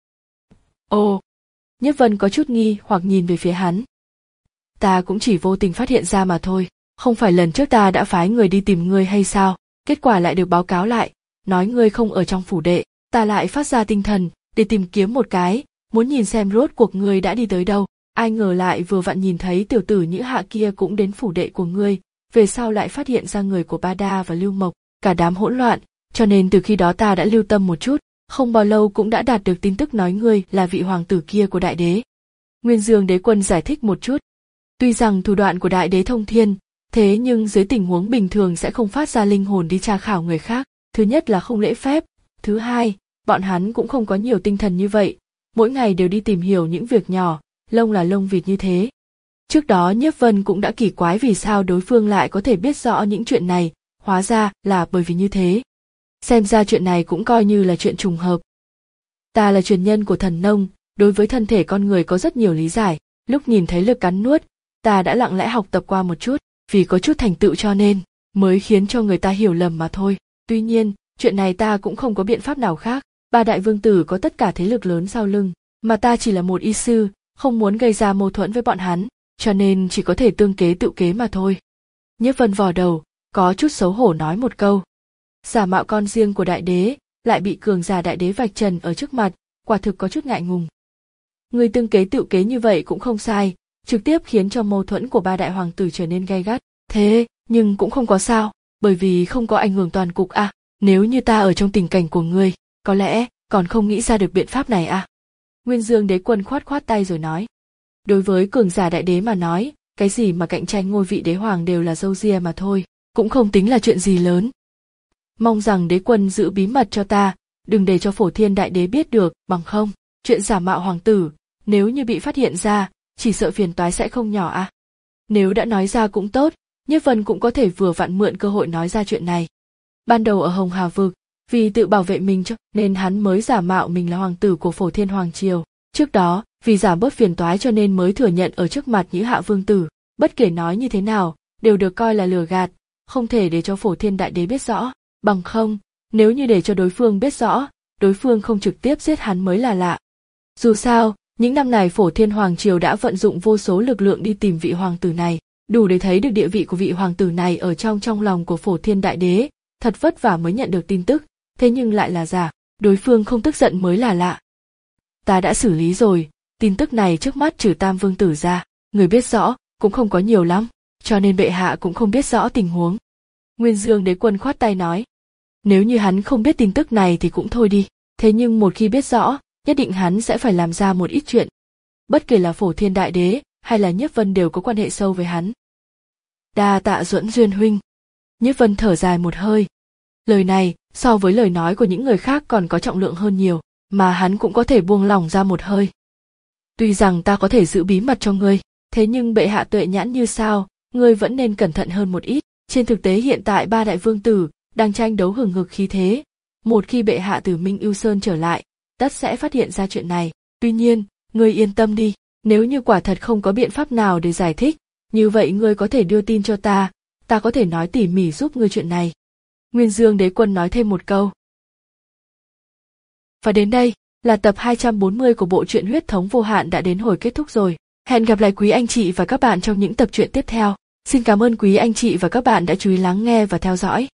S1: Ồ. Nhiếp Vân có chút nghi hoặc nhìn về phía hắn. Ta cũng chỉ vô tình phát hiện ra mà thôi, không phải lần trước ta đã phái người đi tìm ngươi hay sao, kết quả lại được báo cáo lại, nói ngươi không ở trong phủ đệ, ta lại phát ra tinh thần để tìm kiếm một cái, muốn nhìn xem rốt cuộc ngươi đã đi tới đâu, ai ngờ lại vừa vặn nhìn thấy tiểu tử Nhữ Hạ kia cũng đến phủ đệ của ngươi, về sau lại phát hiện ra người của Ba Đa và Lưu Mộc, cả đám hỗn loạn, cho nên từ khi đó ta đã lưu tâm một chút, không bao lâu cũng đã đạt được tin tức nói ngươi là vị hoàng tử kia của đại đế. Nguyên Dương Đế Quân giải thích một chút. Tuy rằng thủ đoạn của đại đế thông thiên, thế nhưng dưới tình huống bình thường sẽ không phát ra linh hồn đi tra khảo người khác, thứ nhất là không lễ phép, thứ hai, bọn hắn cũng không có nhiều tinh thần như vậy, mỗi ngày đều đi tìm hiểu những việc nhỏ, lông là lông vịt như thế. Trước đó Nhiếp Vân cũng đã kỳ quái vì sao đối phương lại có thể biết rõ những chuyện này, hóa ra là bởi vì như thế. Xem ra chuyện này cũng coi như là chuyện trùng hợp. Ta là truyền nhân của thần nông, đối với thân thể con người có rất nhiều lý giải, lúc nhìn thấy lực cắn nuốt, ta đã lặng lẽ học tập qua một chút, vì có chút thành tựu cho nên, mới khiến cho người ta hiểu lầm mà thôi. Tuy nhiên, chuyện này ta cũng không có biện pháp nào khác, ba đại vương tử có tất cả thế lực lớn sau lưng, mà ta chỉ là một y sư, không muốn gây ra mâu thuẫn với bọn hắn, cho nên chỉ có thể tương kế tự kế mà thôi. Nhiếp Vân vò đầu, có chút xấu hổ nói một câu. Giả mạo con riêng của đại đế, lại bị cường giả đại đế vạch trần ở trước mặt, quả thực có chút ngại ngùng. Người tương kế tự kế như vậy cũng không sai, trực tiếp khiến cho mâu thuẫn của ba đại hoàng tử trở nên gay gắt. Thế, nhưng cũng không có sao, bởi vì không có ảnh hưởng toàn cục à, nếu như ta ở trong tình cảnh của ngươi, có lẽ còn không nghĩ ra được biện pháp này à. Nguyên Dương Đế Quân khoát khoát tay rồi nói. Đối với cường giả đại đế mà nói, cái gì mà cạnh tranh ngôi vị đế hoàng đều là râu ria mà thôi, cũng không tính là chuyện gì lớn. Mong rằng đế quân giữ bí mật cho ta, đừng để cho Phổ Thiên Đại Đế biết được, bằng không, chuyện giả mạo hoàng tử, nếu như bị phát hiện ra, chỉ sợ phiền toái sẽ không nhỏ à. Nếu đã nói ra cũng tốt, Nhiếp Vân cũng có thể vừa vặn mượn cơ hội nói ra chuyện này. Ban đầu ở Hồng Hà Vực, vì tự bảo vệ mình cho nên hắn mới giả mạo mình là hoàng tử của Phổ Thiên Hoàng Triều. Trước đó, vì giảm bớt phiền toái cho nên mới thừa nhận ở trước mặt Nhữ Hạ vương tử, bất kể nói như thế nào, đều được coi là lừa gạt, không thể để cho Phổ Thiên Đại Đế biết rõ. Bằng không, nếu như để cho đối phương biết rõ, đối phương không trực tiếp giết hắn mới là lạ. Dù sao, những năm này Phổ Thiên Hoàng Triều đã vận dụng vô số lực lượng đi tìm vị hoàng tử này, đủ để thấy được địa vị của vị hoàng tử này ở trong trong lòng của Phổ Thiên Đại Đế, thật vất vả mới nhận được tin tức, thế nhưng lại là giả, đối phương không tức giận mới là lạ. Ta đã xử lý rồi, tin tức này trước mắt trừ Tam vương tử ra, người biết rõ, cũng không có nhiều lắm, cho nên bệ hạ cũng không biết rõ tình huống. Nguyên Dương Đế Quân khoát tay nói. Nếu như hắn không biết tin tức này thì cũng thôi đi, thế nhưng một khi biết rõ, nhất định hắn sẽ phải làm ra một ít chuyện. Bất kể là Phổ Thiên Đại Đế hay là Nhiếp Vân đều có quan hệ sâu với hắn. Đa tạ Duẫn Duyên huynh. Nhiếp Vân thở dài một hơi. Lời này, so với lời nói của những người khác còn có trọng lượng hơn nhiều, mà hắn cũng có thể buông lỏng ra một hơi. Tuy rằng ta có thể giữ bí mật cho ngươi, thế nhưng bệ hạ tuệ nhãn như sao, ngươi vẫn nên cẩn thận hơn một ít. Trên thực tế hiện tại ba đại vương tử đang tranh đấu hừng hực khí thế, một khi bệ hạ từ Minh Ưu Sơn trở lại, tất sẽ phát hiện ra chuyện này. Tuy nhiên, ngươi yên tâm đi, nếu như quả thật không có biện pháp nào để giải thích, như vậy ngươi có thể đưa tin cho ta, ta có thể nói tỉ mỉ giúp ngươi chuyện này. Nguyên Dương Đế Quân nói thêm một câu. Và đến đây là tập hai trăm bốn mươi của bộ truyện Huyết thống vô hạn đã đến hồi kết thúc rồi. Hẹn gặp lại quý anh chị và các bạn trong những tập truyện tiếp theo. Xin cảm ơn quý anh chị và các bạn đã chú ý lắng nghe và theo dõi.